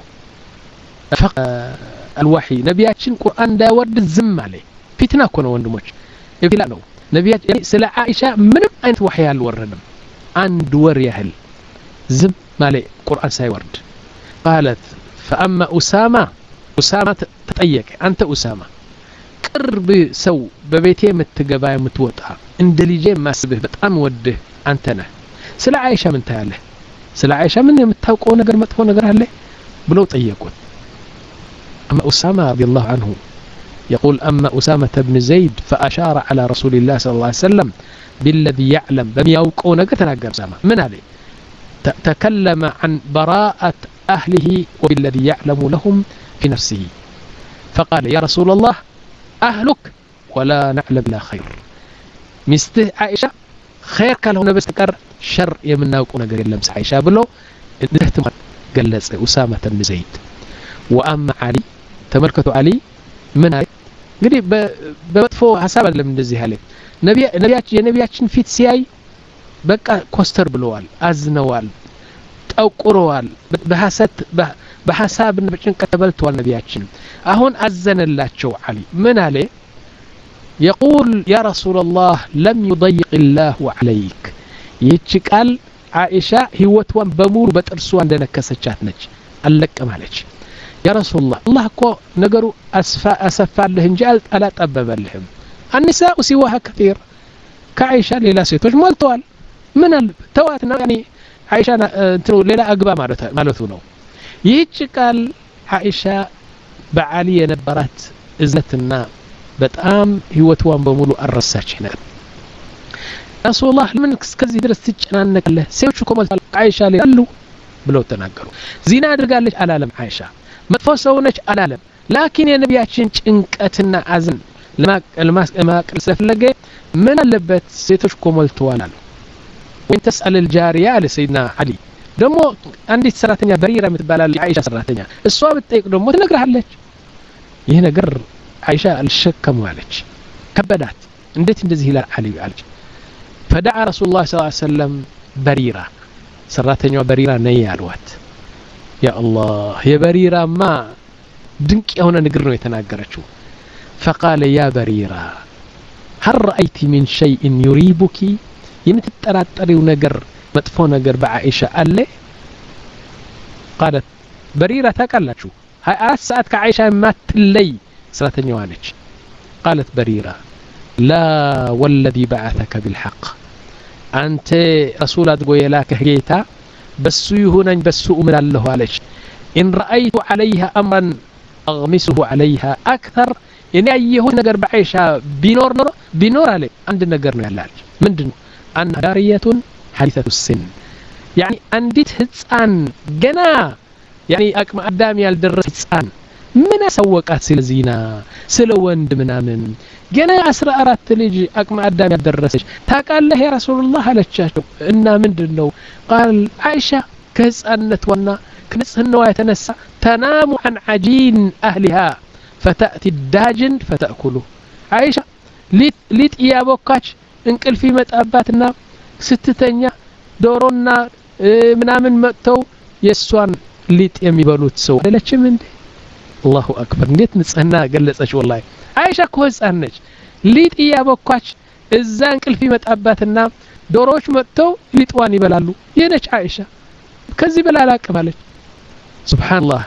الوحي ነቢያችን ቁርአን እንዳይወርድ ዝም አለ ፊትና እኮ ነው ወንድሞች ይብላ ነው ነቢያችን ስለ አይሻ ምንም አይነት ወህይ አልወረደም አንድ ወር ያህል ዝም ማለት ቁርአን ሳይወርድ قالت فأما أسامة أسامة تطيق أنت أسامة قرب سو ببيتي متقبا متوطع عند ليجي ما سبه بطعم وده أنتنا سلا عائشة من تاله سلا عائشة من يمتاوقو نقر متفو نقر هالي بلو طيقون أما أسامة رضي الله عنه يقول أما أسامة بن زيد فأشار على رسول الله صلى الله عليه وسلم بالذي يعلم بمياوقو نقر تنقر أسامة من هذه تكلم عن براءة أهله وبالذي يعلم لهم في نفسه فقال يا رسول الله أهلك ولا نعلم لا خير مسته عائشة خير كان هنا بستكر شر يمناوكو نقر يلمس عائشة بلو نهتم قلص أسامة بن زيد وأما علي تملكته علي من هاي قدي بمطفو حساب لم ندزي هالي نبي نبياتش نبياتشن فيت سياي بقى كوستر بلوال أزنوال أو قروال بحسات بحساب نبياتشن كتبلتوال نبياتشن أهون أزن الله شو علي من عليه يقول يا رسول الله لم يضيق الله عليك يتشكال عائشة هوتوان بمور بترسوان دنا كسچاتنج ألك مالج يا رسول الله الله كو نجرو أسفا أسفا لهن جالت ألا تأبب لهم النساء سواها كثير كعائشة ليلة سيتوش مالتوال من التواتنا يعني عائشة انتو ليلة أقبا مالتونو يتشكال عائشة بعالية نبرات إذنتنا بتأم هوتوان بمولو الرساج هنا رسول الله من كذي درس تجنانك له سيوشو كمال عائشة اللي قالوا بلو تناقروا زينا قال لك ألالم عائشة ما تفوسونك ألالم لكن يا نبياتشن انكأتنا عزن لما لما ما كسلف لقى من اللبت سيوشو كمال توالال وين تسأل الجارية لسيدنا علي دمو عندي سراتنيا بريرة متبالا لعائشة سراتنيا الصواب التيك دمو تنقرها لك هنا قر عائشة الشك مالك كبدات انديت اندزي لا علي علي فدعا رسول الله صلى الله عليه وسلم بريرة سراتنيو بريرة نيالوات يا الله يا بريرة ما دنك هنا نقرنو يتناقرتشو فقال يا بريرة هل رأيت من شيء يريبك ينتتراتري ونقر مدفو نقر بعائشة قال لي قالت بريرة تاكلتشو هاي أرات ساعات كعائشة ما تلي سراتنيو عنك قالت بريرة لا والذي بعثك بالحق أنت رسول أدقوي لك هجيتا بس يهونا بس من الله عليك إن رأيت عليها أمرا أغمسه عليها أكثر يعني أيهون نقر بعيشها بنور نور بنور عليه عندنا نقر نعلاج من دون أن دارية حديثة السن يعني أنديت هتسان جنا يعني أكما أدامي الدرس هتسان من أسوقات سلزينا سلوند منامن جنا أسرع أرات ليجي أكما أدامي الدرسش تاقال له يا رسول الله على الشاشة إنا من دنو قال عائشة كهز أنت وانا كنسه النوايا تنسى تنام عن عجين أهلها فتأتي الداجن فتأكله عائشة ليت ليت إيابوكاش انقل في متأباتنا ستتنيا دورونا اه منامن مأتو يسوان ليت يمي بلوت سو للتش من دي الله أكبر نيت نسأنا قلت والله عائشة كوز أنج ليت إيابوكاش إزا انقل في متأباتنا دوروش مأتو ليت واني بلالو ينش عائشة كذي بلالاك مالك سبحان الله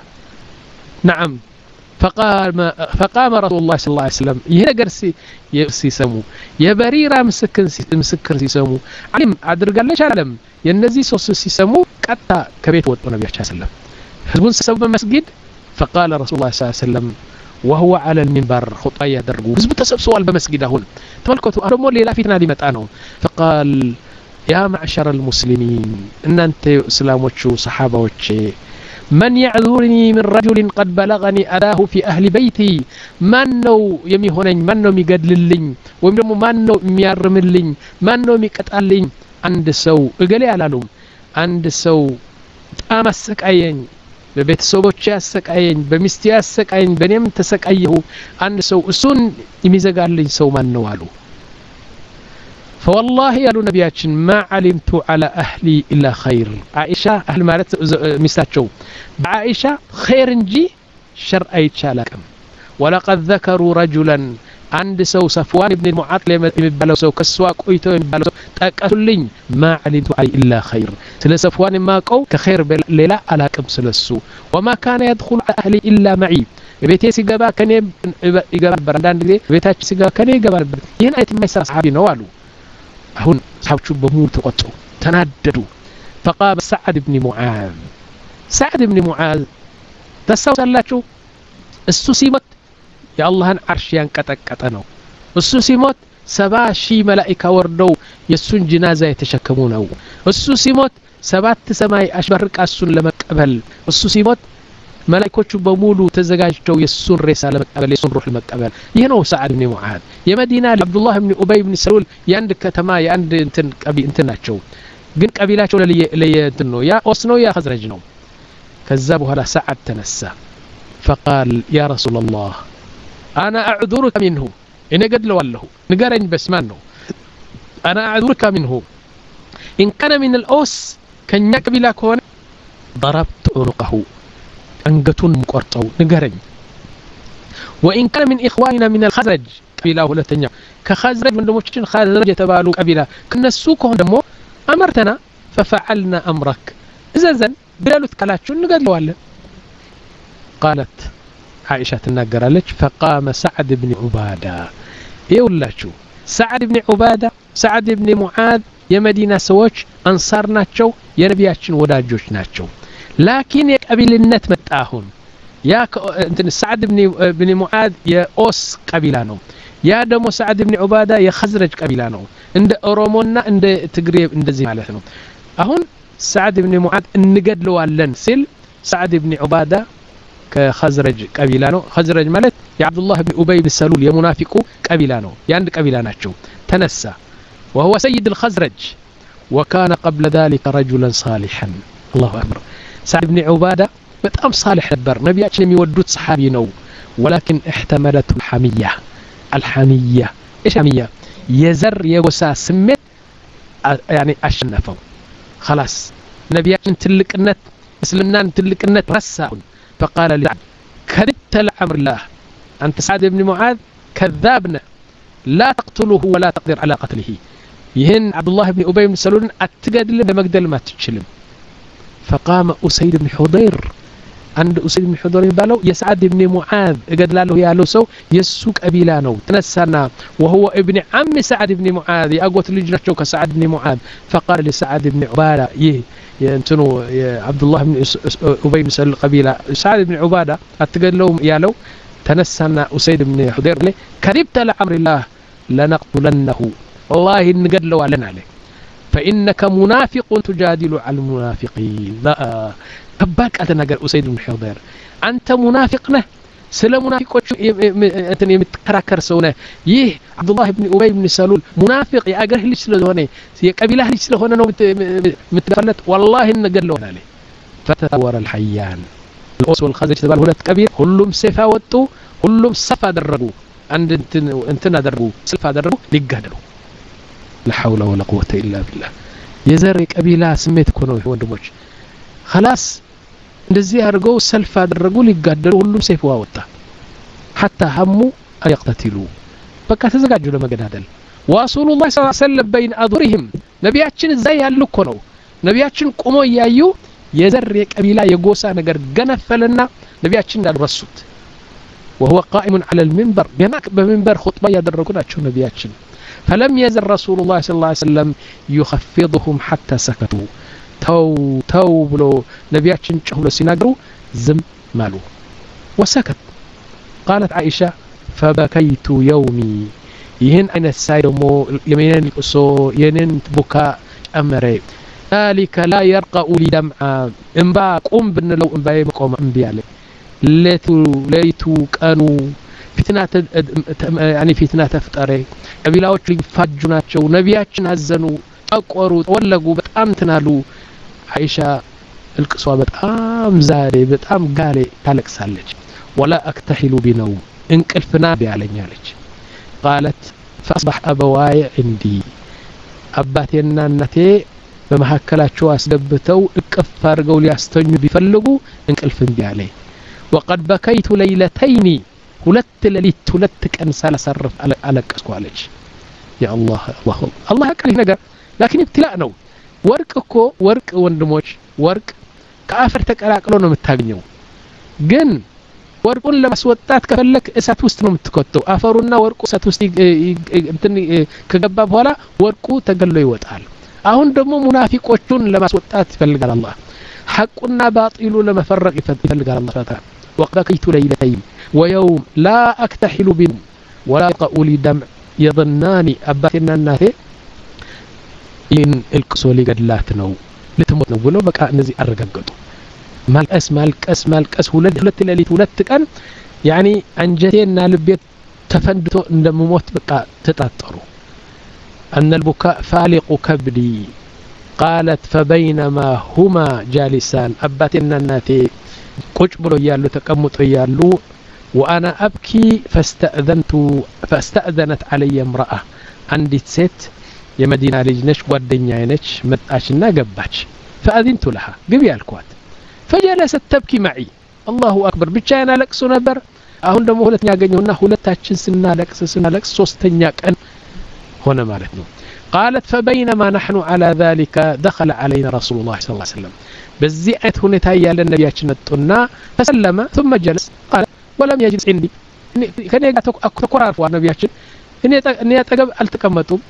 نعم فقام فقام رسول الله صلى الله عليه وسلم يهجرسي يسي سمو يا بريرة مسكن مسكر سيسمو علم عدر قال ليش علم ينزي صوص سيسمو قطع كبيت وط النبي صلى الله عليه وسلم حزبون سبب مسجد فقال رسول الله صلى الله عليه وسلم وهو على المنبر خطايا درجو حزب تسبسوا بمسجد هون تملكتوا ارمو لي لا فينا دي متانو فقال يا معشر المسلمين ان انت اسلاموچو صحابوچي من يعذرني من رجل قد بلغني أداه في أهل بيتي من نو يمي هونين من نو ميقدللين ومدمو من نو ميارملين من نو ميقتالين عند سو اقلي على لهم عند سو أمسك أين ببيت سوبوتش أسك أين بمستي أسك أين بنيم تسك أيه عند سو أسون يميزقالين سو من نو والو فوالله يا نبياتشن ما علمت على أهلي إلا خير عائشة أهل مالت مستاتشو بعائشة خير نجي شر أي تشالكم ولقد ذكروا رجلا عند سو صفوان بن المعطل يبالو سو كسواق ويتو يبالو تاكلين ما علمت عليه إلا خير سل صفوان ما قو كخير ليلا علاقم سلسو وما كان يدخل على أهلي إلا معي بيتي سيغبا كان يغبا برندان دي بيتاچ سيغبا كان يغبا ين ايت ميسر صحابي نوالو هون صحابته بموت تقطعوا تناددوا فقام سعد بن معاذ سعد بن معاذ تساوس الله السو سيموت يا الله عرش ينقطقط ነው እሱ ሲሞት ሰባ ሺህ መላእክት ወርደው የሱን ጅናዛ የተሸከሙ ነው እሱ ሲሞት ሰባት ሰማይ አሽበርቃ እሱን ለመቀበል እሱ ሲሞት መላእክቶቹ በሙሉ ተዘጋጅተው የሱን ሬሳ ለመቀበል የሱን ሩህ ለመቀበል ይሄ ነው ሰዓድ ኢብኑ ሙዓዝ የመዲና አብዱላህ ኢብኑ ኡበይ ኢብኑ ሰሉል ያንድ ከተማ ያንድ እንትን ቀቢ እንትን ናቸው ግን ቀቢላቸው ለየ እንትን ነው ያ ኦስ ነው ያ ኸዝረጅ ነው ከዛ በኋላ ሰዓድ ተነሳ فقال يا رسول الله انا اعذرك منه እኔ ገድለዋለሁ ንገረኝ በስማን ነው انا اعذرك منه ان كان من الاوس ከኛ ቀቢላ ከሆነ ضربت عنقه አንገቱን ቆርጠው ንገረኝ وان كان من اخواننا من الخزرج ቀቢላ ሁለተኛ ከኸዝረጅ ወንድሞችን ኸዝረጅ የተባሉ ቀቢላ ከነሱ ከሆነ ደግሞ أمرتنا ففعلنا أمرك إذن بلالوت كالاتشو نقدلوالا قالت عائشة تنقرالك فقام سعد بن عبادة يقول سعد بن عبادة سعد بن معاذ يا مدينة سووش أنصار ناتشو يا نبياتشن وداجوش ناتشو لكن يقبل النت متاهون يا ك... سعد بن بن معاذ يا أوس قبيلانو يا دمو سعد بن عبادة يا خزرج قبيلانو عند أورومونا عند تقريب عند زي مالتنا أهون سعد بن معاذ نقدلوالن سيل سعد بن عبادة كخزرج قبيلانو خزرج مالت يا عبد الله بن أبي بن سلول يا منافقو قبيلانو يا عند قبيلاناتشو تنسى وهو سيد الخزرج وكان قبل ذلك رجلا صالحا الله أكبر سعد بن عبادة بتأم صالح نبر نبياتش يودوت صحابي نو ولكن احتملته الحمية الحمية إيش حمية يزر يوسا سمت يعني أشنفه خلاص نبياتش تلك النت مسلمنا تلك النت رساهم فقال لسعد كذبت لأمر الله أنت سعد بن معاذ كذابنا لا تقتله ولا تقدر على قتله يهن عبد الله بن أبي بن سلول أتقدل لمقدل ما تتشلم فقام أسيد بن حضير عند أسيد بن حضير بالو يسعد بن معاذ قد لاله يا لوسو يسوق أبيلانو تنسانا وهو ابن عم سعد بن معاذ أقوت لجنته كسعد بن معاذ فقال لسعد بن عبادة يه ينتنو عبد الله بن أبي بن سلول قبيلة سعد بن عبادة أتقدلهم يا لو تنسانا أسيد بن حضير لي كذبت لأمر الله لنقتلنه والله نقدلوا علينا عليه فإنك منافق تجادل على المنافقين لا كباك أتنقل أسيد بن حضير أنت منافقنا سلا منافقوش أنت يمتكراكر سونا يه عبد الله بن أبي بن سلول منافق يا أجره ليش لهونه يا قبيلة ليش لهونه نو متفلت والله نقدلوا عليه فتثور الحيان الأوس والخزرج تبال هنا كبير كلهم سيفا وطو كلهم صفا درجوا عند انتنا درجوا سلفا درجوا ليقادلوا لا حول ولا قوة إلا بالله يزري قبيلة سميت كونو وندموش خلاص እንደዚህ አድርገው ሰልፍ አደረጉ ሊጋደሉ ሁሉም ሰይፍ ዋወጣ حتى هموا أن يقتتلوا በቃ ተዘጋጁ ለመገዳደል ورسول الله صلى الله عليه وسلم بين أظهرهم ነቢያችን እዛ ያሉ እኮ ነው ነቢያችን ቆሞ ያዩ የዘር የቀቢላ የጎሳ ነገር ገነፈለና ነቢያችን እንዳልረሱት وهو قائم على المنبر بينك بمنبر خطبة ያደረጉ ናቸው ነቢያችን فلم يزل رسول الله صلى الله عليه وسلم يخفضهم حتى سكتوا تو تو بلو نبياتشن ጮህሎ ሲናገሩ ዝም ማሉ وسكت قالت عائشة فبكيت يومي ይህን አይነት ሳይ ደግሞ የመነን ቁሶ የነን ቡካ አመረ ذلك لا يرقى لي دمعا እንባ ቁም ብንለው እንባዬ መቆም እምቢ አለ ለቱ ለይቱ ቀኑ ፊትና يعني ፊትና ተፈጠረ ቀቢላዎች ሊፋጁ ናቸው ነቢያችን አዘኑ ጠቆሩ ወለጉ በጣም ተናሉ አይሻ القصة በጣም ዛሬ በጣም ጋሌ ታለቅሳለች ولا اكتحل بنوم እንቅልፍና ቢያለኛለች قالت فاصبح ابواي عندي አባቴና እናቴ በመሐከላቸው አስገብተው እቅፍ አድርገው ሊያስተኙ ቢፈልጉ እንቅልፍም ቢያለኝ وقد بكيت ليلتين ሁለት ሌሊት ሁለት ቀን ሳላሳርፍ አለቀስኩ አለች يا الله الله الله ያቀል ነገር لكن ابتلاء ነው ወርቅ እኮ ወርቅ ወንድሞች ወርቅ ከአፈር ተቀላቅሎ ነው የምታገኘው ግን ወርቁን ለማስወጣት ከፈለክ እሳት ውስጥ ነው የምትከተው አፈሩና ወርቁ እሳት ውስጥ እንትን ከገባ በኋላ ወርቁ ተገሎ ይወጣል አሁን ደግሞ ሙናፊቆቹን ለማስወጣት ይፈልጋል አላህ ሐቁና ባጢሉ ለመፈረቅ ይፈልጋል አላህ ተዓላ وقضيت ليلتين ويوم لا اكتحل بهم ولا يقول لي دمع يظناني اباتنا الناثي إن القصة اللي قد لا تنو لتموت نقوله بقى نزي أرقاقته ማልቀስ ማልቀስ ማልቀስ ሁለት ሁለት ሌሊት ሁለት ቀን ያኒ አንጀቴና ልቤ ተፈንድቶ እንደምሞት በቃ ተጣጣሩ أن البكاء فالق كبدي قالت فبينما هما جالسان أباتنا الناتي قج بلو يالو تقمط يالو وأنا أبكي فاستأذنت فاستأذنت علي امرأة عندي ست يا مدينة لجنش ودنيا نش متاشنا قباش فأذنت لها قبي الكوات فجلست تبكي معي الله أكبر بتشانا لك سنبر أهون دمو هلتني أغنيونا هلتاشن سنة لك سنة لك سوستنيا كأن هنا مالتنا قالت فبينما نحن على ذلك دخل علينا رسول الله صلى الله عليه وسلم بزيئت هنا تايا للنبي نتنا فسلم ثم جلس قال ولم يجلس عندي كان يقول عرفوا النبي إني أتقب التقمتم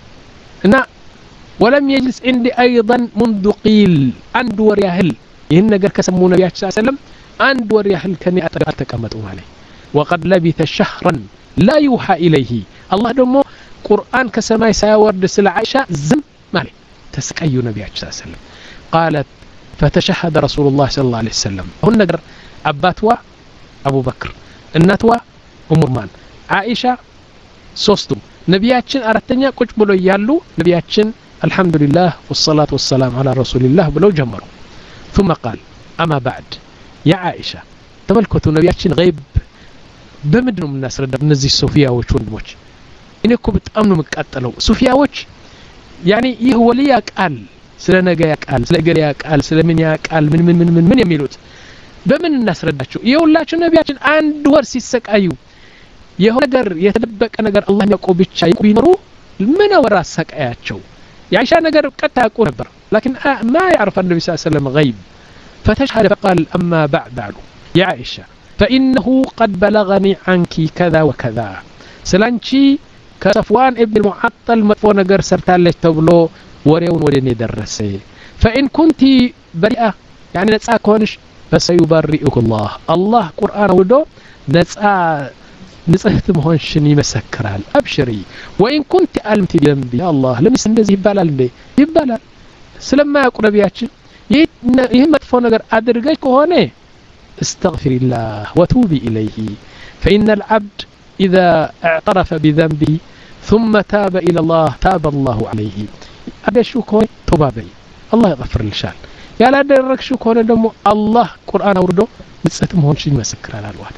ولم يجلس عندي أيضا منذ قيل عند ورياهل يهن نقر كسمو النبي صلى الله عليه وسلم عند ورياهل كان التقمتم عليه وقد لبث شهرا لا يوحى إليه الله دمو قرآن كسماء ساورد سل عائشة زم مالي تسكي النبي صلى الله عليه وسلم قالت فتشهد رسول الله صلى الله عليه وسلم هن نقر أباتوا أبو بكر الناتوا أم رمان عائشة سوستو نبياتشن أردتنيا كوش بلو يالو نبياتشن الحمد لله والصلاة والسلام على رسول الله بلو جمروا ثم قال أما بعد يا عائشة تملكتوا نبياتشن غيب بمدنو من الناس ردب نزي الصوفيا وشون موش إنكم بتأمنوا مكاتلو صوفيا وش يعني يهو لياك قال سلا نجاك قال سلا جرياك قال سلا من ياك قال من من من من من يميلوت بمن الناس رداتشو يقولاتشو نبياتشن عند ورس يسك أيو يهو نجر يتدبك نجر الله يقو بيتشا يقو بينرو من وراسك آياتشو يعني شان نجر قد تاكو نبر لكن ما يعرف النبي صلى الله عليه وسلم غيب فتشهد فقال أما بعد بعد يا عائشة فإنه قد بلغني عنك كذا وكذا سلانشي كصفوان ابن المعطل مطفو نجر سرتالش تبلو وريون وريني درسي فإن كنت بريئة يعني نتسا كونش فسيبرئك الله الله قرآن ودو نتسا نصحت مهونشن يمسكرال أبشري وإن كنت ألمت بذنبي يا الله لم يسندز يبالال لي يبالال سلما يقول نبياتشن يهم مطفو نجر أدرجك كهوني استغفر الله وتوبي إليه فإن العبد إذا اعترف بذنبه ثم تاب إلى الله تاب الله عليه هذا شو كون توبابي الله يغفر الشان يا لا درك شو كون دمو الله قرآن وردو نصتم هون شي مسكر على الواحد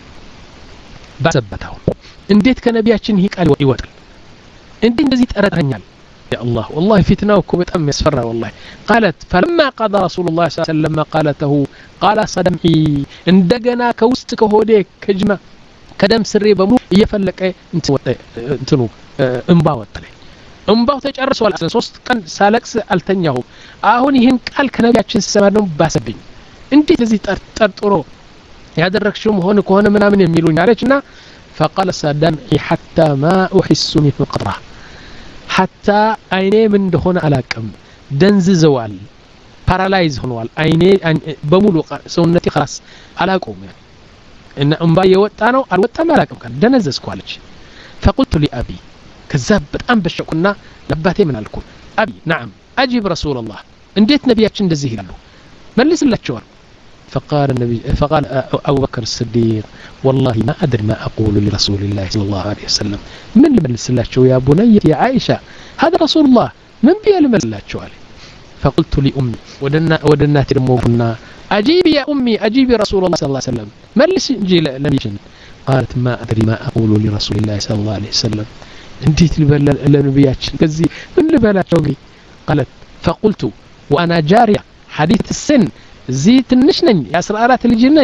بسبتهم انديت كنبياتشن هيك قال يوتل اندي እንደዚህ ተረታኛል يا الله والله فتنه እኮ በጣም ያስፈራ والله قالت فلما قضى رسول الله صلى الله عليه وسلم قالته قال صدمعي እንደገና ከውስጥ ከሆዴ ከጅማ ከደም ስሬ በሙሉ እየፈለቀ እንትኑ እንባ ወጣለኝ እንባው ተጨርሷል ሶስት ቀን ሳለቅስ አልተኛሁ አሁን ይሄን ቃል ከነቢያችን ሲሰማ ነው ባሰብኝ እንዴት ለዚህ ጠርጥሮ ያደረክሽው ሆነ ከሆነ ምናምን የሚሉኝ አለችና فقال صدمعي حتى ما احس من قطره حتى عيني من እንደሆነ አላቀም ደንዝዘዋል ፓራላይዝ ሆኗል አይኔ በሙሉ ሰውነቴ خلاص አላቆም ان انبا يوጣ ነው አልወጣም አላቀም ካል ደነዘዝኩ አለች فقلت لابي كذاب በጣም በሸቁና ለባቴ ምን አልኩ ابي نعم اجيب رسول الله እንዴት ነብያችን እንደዚህ ይላሉ መልስላቸው فقال النبي فقال ابو بكر الصديق والله ما ادري ما اقول لرسول الله صلى الله عليه وسلم من መልስላቸው يا بني يا عائشه هذا رسول الله من بيلمسلاቸው አለ فقلت لامي ودنا ودناتي دمونا أجيبي يا أمي أجيبي رسول الله صلى الله عليه وسلم ملس إنجي لنبيشن قالت ما أدري ما أقول لرسول الله صلى الله عليه وسلم انتيت لنبياتشن كذي من لبلا شوقي قالت فقلت وأنا جارية حديث السن زيت النشنن يا سرارات الجنن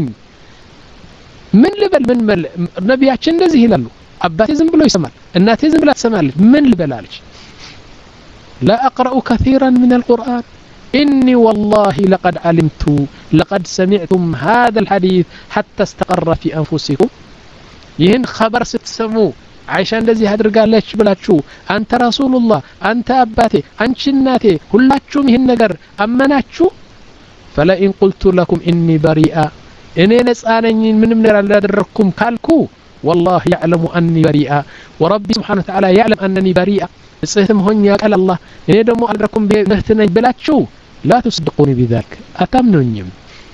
من لبل من مل نبياتشن نزيه لالو أباتي زنبلو يسمال الناتي زنبلا تسمال من لبلالش لا أقرأ كثيرا من القرآن إني والله لقد علمت لقد سمعتم هذا الحديث حتى استقر في أنفسكم يهن خبر ستسمو عايشان الذي هدر قال ليش بلاتشو أنت رسول الله أنت أباتي أنت شناتي كلاتشو مهن نقر أمناتشو فلا إن قلت لكم إني بريئة إني نسألني من من دركم كالكو والله يعلم أني بريئة وربي سبحانه وتعالى يعلم أنني بريئة سيتم هون يا قال الله إني دمو أدركم بنهتني بلاتشو لا تصدقوني بذلك أتمنوني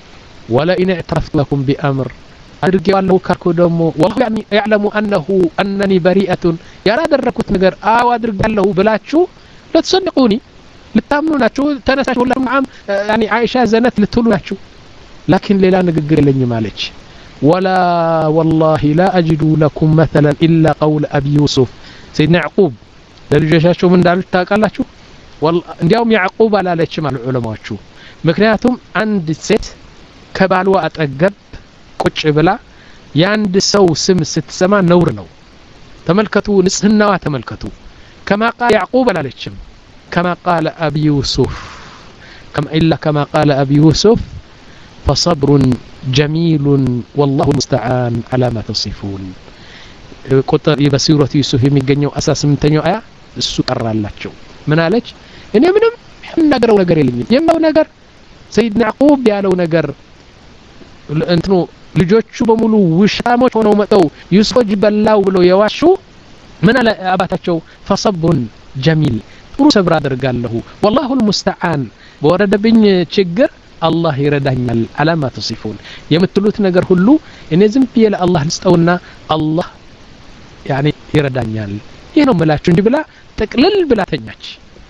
ولئن اعترفت لكم بأمر أدرجوا كاركو دمو والله يعني يعلم أنه أنني بريئة يا لا دركت نجر آه وأدرج له بلاتشو لا تصدقوني لتامنوا ناتشو تنساش ولا معام يعني عائشة زنت لتقولوا ناتشو لكن ليلا نجر لني مالك ولا والله لا أجد لكم مثلا إلا قول أبي يوسف سيدنا يعقوب لرجاشو من دارت تاقالاتشو والله እንዲያውም ያዕቁብ አላለችም አሉ ዑለማዎቹ ምክንያቱም አንድ ሴት ከባልዋ አጠገብ ቁጭ ብላ ያንድ ሰው ስም ስትሰማ ነውር ነው ተመልከቱ ንጽህናዋ ተመልከቱ كما قال يعقوب አላለችም كما قال أبي يوسف كما إلا كما قال أبي يوسف فصبر جميل والله المستعان على ما تصفون ቁጥር በሱረቱ ዩሱፍ የሚገኘው አስራ ስምንተኛው አያ እሱ ቀራላቸው ምን አለች እኔ ምንም ነገረው ነገር የለኝም የማው ነገር ሰይድና ያዕቁብ ያለው ነገር እንትኑ ልጆቹ በሙሉ ውሻሞች ሆነው መጣው ዩሱፍ በላው ብሎ የዋሹ ምን አለ አባታቸው فصبر جميل ጥሩ ሰብር አደርጋለሁ والله المستعان በወረደብኝ ችግር አላህ ይረዳኛል አላማ ተሲፉን የምትሉት ነገር ሁሉ እኔ ዝም ብዬ ለአላህ ልስጠውና አላህ يعني ይረዳኛል ይሄ ነው መላችሁ እንዲ ብላ تقلل بلا تنياش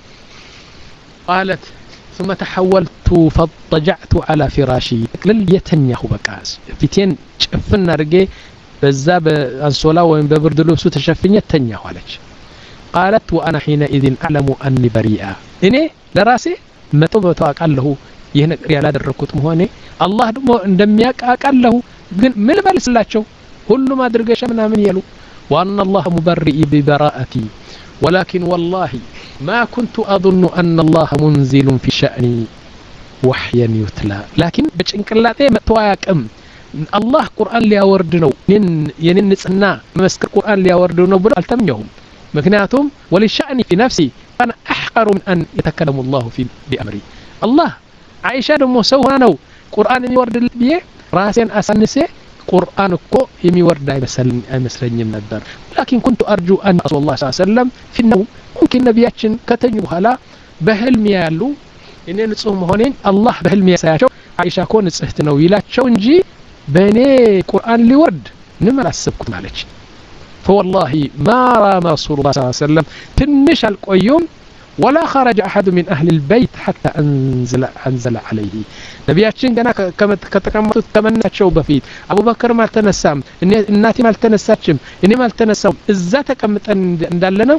قالت ثم تحولت فاضطجعت على فراشي تقلل يتنياه بكاس فيتين شفنا رجي بزا بانسولا وين ببرد لبسو تشفني يتنياه عليك قالت وانا حينئذ اعلم اني بريئه اني لراسي متو توقعله ይሄን ያላ ደረኩት መሆኔ አላህ ደግሞ እንደሚያውቅ አቃለሁ ግን ምን መልስላቸው ሁሉም አድርገሽ ምናምን ይሉ وان الله مبرئ ببراءتي ولكن والله ما كنت أظن أن الله منزل في شأني وحيا يتلى لكن بچنقلاته متواقم الله قرآن لياوردنو ين يننصنا مسكر قرآن لياوردنو بل التمنيهم مكنياتهم ولشأني في نفسي أنا أحقر من أن يتكلم الله في بأمري الله عائشة دمو سوها نو قرآن يورد بيه راسين أسنسه قرآن كو يميورد አይመስለኝም ነበር لكن كنت أرجو أن رسول الله صلى الله عليه وسلم في النوم ممكن ነቢያችን ከተኙ በኋላ በህልም ያሉ እኔ ንጹህ መሆኔን አላህ በህልም ያሳያቸው አይሻ ኮ ንጽህት ነው ይላቸው እንጂ በእኔ ቁርአን ሊወርድ ምን አላሰብኩት ማለች فوالله ما رام رسول الله صلى الله عليه وسلم تنش القيوم ولا خرج أحد من أهل البيت حتى أنزل أنزل عليه نبياتشين كنا كما كتكملت تمناتشو بفيت أبو بكر ما تنسام الناتي ما تنساتشم إني ما تنسام إذا تكملت أندلنا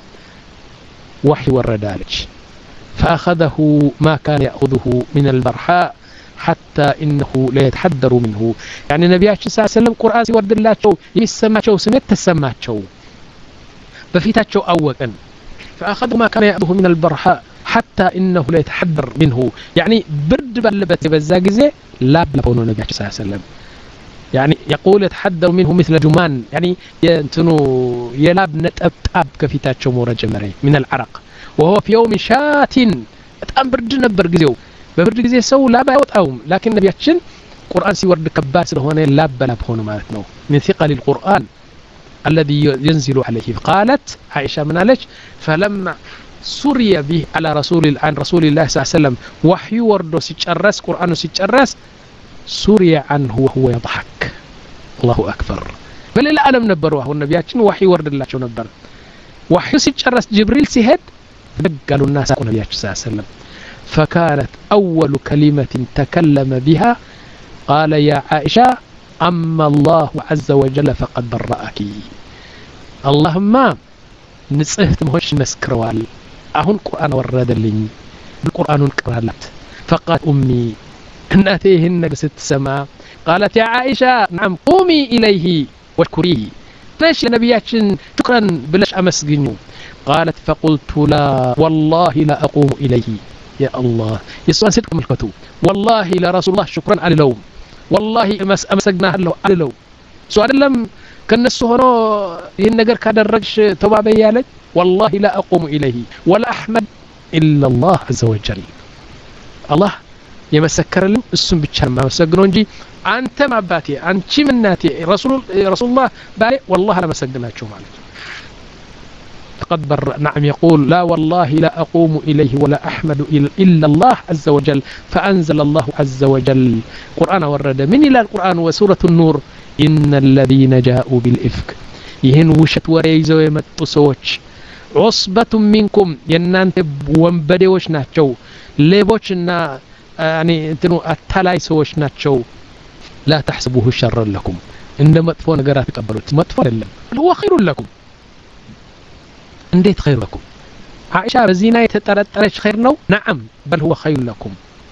وحي وردالج فأخذه ما كان يأخذه من البرحاء حتى إنه لا يتحدر منه يعني نبياتشين صلى الله عليه وسلم قرآن ورد الله شو يسمعشو سميت تسمعشو بفيتاتشو أولا فأخذ ما كان يأخذه من البرحاء حتى إنه لا يتحدر منه يعني برد بلبت بزاجزة لا بلبونه النبي صلى الله عليه وسلم يعني يقول يتحدر منه مثل جمان يعني ينتنو يلاب نتأب كفيتات شمورة جمري من العرق وهو في يوم شات أتأم برد نبر جزيو ببرد جزيو سو لا بيوت أوم لكن النبي يتشن قرآن سيورد كباس هنا لا بلب هنا مالتنا من ثقل القرآن الذي ينزل عليه قالت عائشة من عليك فلما سري به على رسول عن رسول الله صلى الله عليه وسلم وحي وردو سيتشرس قرآن سيتشرس سري عنه وهو يضحك الله أكبر بل لا ألم نبروه النبياتين وحي ورد الله شو نبر وحي سيتشرس جبريل سيهد قالوا الناس النبي صلى الله عليه وسلم فكانت أول كلمة تكلم بها قال يا عائشة أما الله عز وجل فقد برأك اللهم نصحت مهوش مسكروال أهون قرآن ورد لي بالقرآن انقرالت فقالت أمي أنتيهن بست سماء قالت يا عائشة نعم قومي إليه واشكريه ليش نبياتشن شكرا بلاش أمسجنو قالت فقلت لا والله لا أقوم إليه يا الله يسوع صدق ملكته والله لا رسول الله شكرا على لوم والله أمسجناه له على لوم سؤال لم كنسو هنا ينقر كدرجش توبابي يالج والله لا أقوم إليه ولا أحمد إلا الله عز وجل الله يمسكر لهم السم بتشرم ما مسجنون جي أنت ما باتي أنت من ناتي رسول رسول الله بالي والله أنا مسجناه شو مالك يتقبل نعم يقول لا والله لا أقوم إليه ولا أحمد إلا الله عز وجل فأنزل الله عز وجل قرآن ورد من إلى القرآن وسورة النور إن الذين جاءوا بالإفك يهن وشت وريزو يمتو سوش عصبة منكم ينانت وانبديوش ناتشو ليبوشنا يعني انتنو التلاي سوش ناتشو لا تحسبوه شرا لكم إن مطفو نقرات تقبلوا مطفو لله هو خير لكم انديت خير لكم عائشة بزينة يتطرطرش خير نو نعم بل هو خير لكم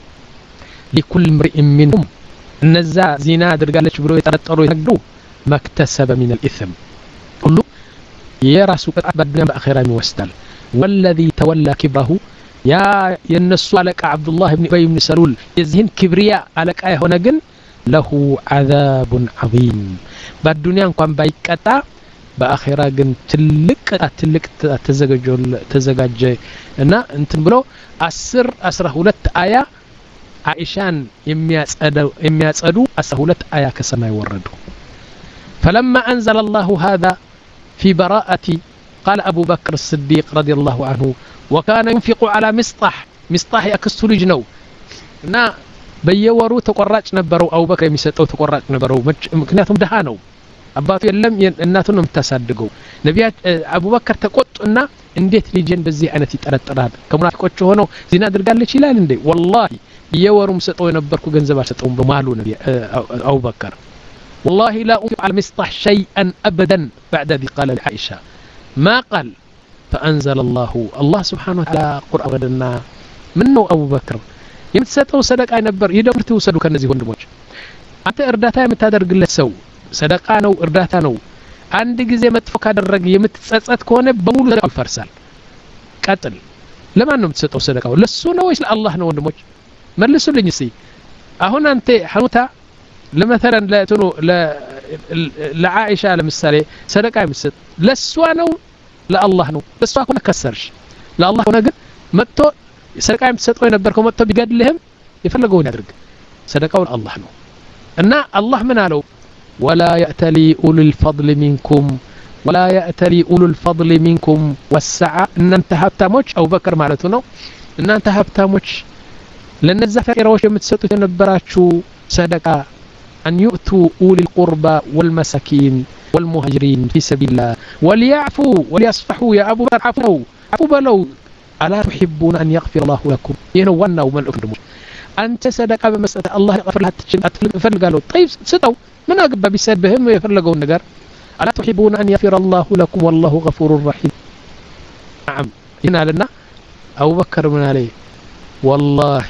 لكل امرئ منهم النزا زينة درقالش برو يتطرطروا يتقروا ما اكتسب من الإثم كله يراسو قطعة بدنا بأخيرا موستل والذي تولى كبره يا ينسو عليك عبد الله بن أبي بن سلول يزهن كبرياء عليك آيه هنا قل له عذاب عظيم بالدنيا نقوم بايكتا بأخيرا قن تلك تلك تزجاج إنه أنت بلو أسر أسره لت آية عائشان يمياس أدو يمياس أدو أسره لت آية كسما يوردو فلما أنزل الله هذا في براءة قال أبو بكر الصديق رضي الله عنه وكان ينفق على مصطح مصطح يكسر جنو نا بيورو تقرأت نبرو أو بكر يمسطو تقرأت نبرو مكنياتهم دهانو أباتو يلم الناتون متسادقو نبيات أبو بكر تقطنا انديت ليجن بزي أنا تترطراد كمنافقوچ ሆነው ዚና አድርጋለች ይላል እንዴ والله يورو مسطو ينبركو ገንዘብ አሰጠው በማሉ ነብይ أبو بكر والله لا أنفق على مصطح شيئا أبدا بعد ذي قال لعائشة ما قال فأنزل الله الله سبحانه وتعالى قرآننا منه أبو بكر يمتسطو صدق አይነበር ይደምርቱ ወሰዱ ከነዚህ ወንድሞች አንተ እርዳታ የምታደርግለት ሰው ሰደቃ ነው እርዳታ ነው አንድ ጊዜ መጥፎ ካደረገ የምትጸጸት ከሆነ በሙሉ ሰደቃው ይፈርሳል ቀጥል ለማን ነው የምትሰጠው ሰደቃው ለሱ ነው ወይስ ለአላህ ነው ወንድሞች መልሱልኝ እስቲ አሁን አንተ ሐኑታ ለመተረን ለትኑ ለዓኢሻ ለምሳሌ ሰደቃ የምትሰጥ ለሷ ነው ለአላህ ነው ለሷ ከሆነ ከሰርሽ ለአላህ ሆነ ግን መጥቶ ሰደቃ የምትሰጠው የነበርከው መጥቶ ቢገድልህም የፈለገውን ያድርግ ሰደቃው ለአላህ ነው እና አላህ ምን አለው ولا يأتلي أولو الفضل منكم ولا يأتلي أولو الفضل منكم والسعة إن أنت هبتاموش أو بكر مالتنا إن أنت هبتاموش لأن الزفائر وش يمتسطوا تنبراتشو صدقة أن يؤتوا أولي القربى والمساكين والمهاجرين في سبيل الله وليعفوا وليصفحوا يا أبو بكر عفوا عفوا بلو ألا تحبون أن يغفر الله لكم ينوانا ومن أكرمون أنت صدقة بمسألة الله يغفر لها تفل قالوا طيب ستو من أقبى بسببهم ويفرلقوا النقر ألا تحبون أن يغفر الله لكم والله غفور رحيم نعم هنا لنا أبو بكر من عليه والله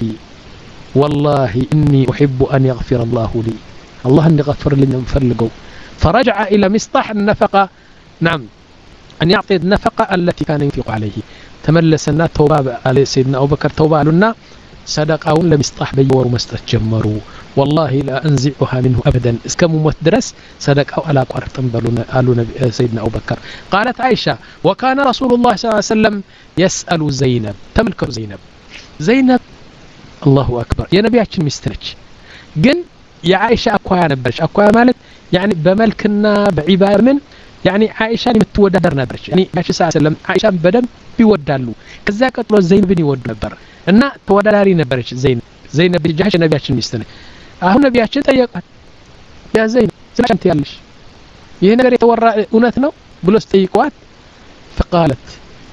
والله إني أحب أن يغفر الله لي الله أن يغفر لي من فرلقوا فرجع إلى مصطح النفقة نعم أن يعطي النفقة التي كان ينفق عليه تملسنا توبة على سيدنا أبو بكر توبة لنا صدقاون لمصطح بيور مستجمروا والله لا أنزعها منه أبدا اسكموا متدرس صدقاو على قرطن بلون قالوا نبي سيدنا أبو بكر قالت عائشة وكان رسول الله صلى الله عليه وسلم يسأل زينب تملك زينب زينب الله أكبر يا نبياتشن مستنج جن يا عائشة أكوايا نبرش أكوايا مالت يعني بملكنا بعبار من يعني عائشة متوددر نبرش يعني ماشي صلى الله عليه وسلم عائشة بدم بيودالو كذا قتلوا زينب بن يود نبر እና ተወዳዳሪ ነበረች ዘይን ዘይነብ ቢጃሽ ነቢያችን ሚስት ነች አሁን ነቢያችን ጠየቋት ያ ዘይን ስለአንተ ያለሽ ይሄ ነገር የተወራ እውነት ነው ብሎ ጠይቋት فقالت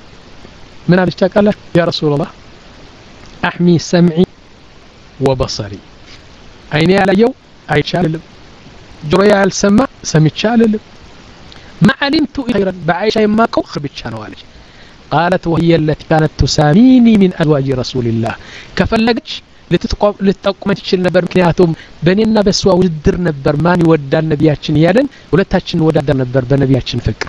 من አለች ታውቃለሽ ያ ረሱላህ احمي سمعي وبصري አይኔ ያላየው አይቻልም ጆሮዬ ያልሰማ ሰምቻለሁ ما علمت خيرا بعائشة يماكو خربتش ነው አለች قالت وهي التي كانت تساميني من أزواج رسول الله كفلقش لتقوم تشيل نبر مكنياتهم بنينا بسوا ودر نبر ماني ودال نبياتشن يادن ولتاتشن ودال نبر بنبياتشن فكر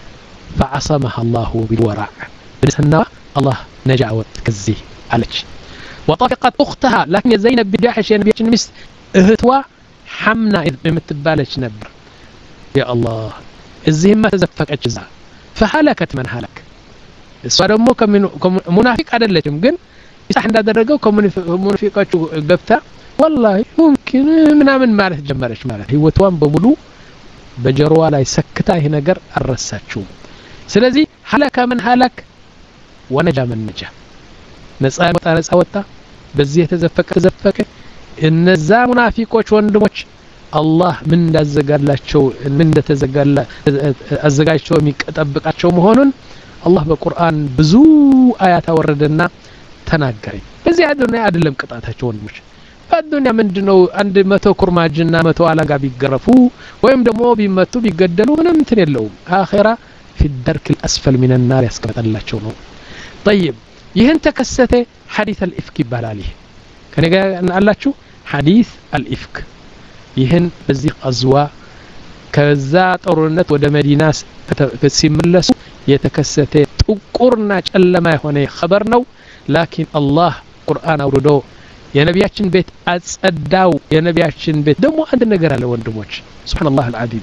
فعصمها الله بالورع بنسنا الله نجا وتكزي عليك وطفقت أختها لكن زينب بجاحش يا نبياتشن مس اهتوا حمنا متبالش نبر يا الله الزهم ما تزفقت جزا فهلكت من هلك እሷ ደግሞ ከሙናፊቅ አይደለችም ግን ይሳህ እንዳደረገው ከሙናፊቆቹ ገብታ والله ممكن ምናምን ማለት ጀመረች ማለት ህይወቷን በሙሉ በጀሮዋ ላይ ሰክታ ይሄ ነገር አረሳችው ስለዚህ هلك من هلك ونجا من نجا ነፃ ወጣ ነፃ ወጣ በዚህ የተዘፈቀ ተዘፈቀ እነዛ ሙናፊቆች ወንድሞች አላህ ምን እንዳዘጋላቸው ምን እንደተዘጋላ አዘጋጅቶ የሚጠብቃቸው መሆኑን አላህ በቁርአን ብዙ አያት አወረደና ተናገረ በዚህ አዱንያ አይደለም ቅጣታቸው ወንድሞች በአዱንያ ምንድነው አንድ መቶ ኩርማጅና መቶ አላጋ ቢገረፉ ወይም ደግሞ ቢመቱ ቢገደሉ ምንም እንትን የለውም አኺራ في الدرك الأسفل من النار ያስቀመጠላቸው ነው طيب ይህን ተከሰተ ሐዲስ الإفك ይባላል ይሄ ከነገ አላችሁ ሐዲስ الإفك ይህን በዚህ አዝዋ ከዛ ጦርነት ወደ መዲና ሲመለሱ የተከሰተ ጥቁርና ጨለማ የሆነ خبر ነው ላኪን አላህ ቁርአን አውርዶ የነቢያችን ቤት አጸዳው የነቢያችን ቤት ደግሞ አንድ ነገር አለ ወንድሞች ሱብሃንአላህ العظيم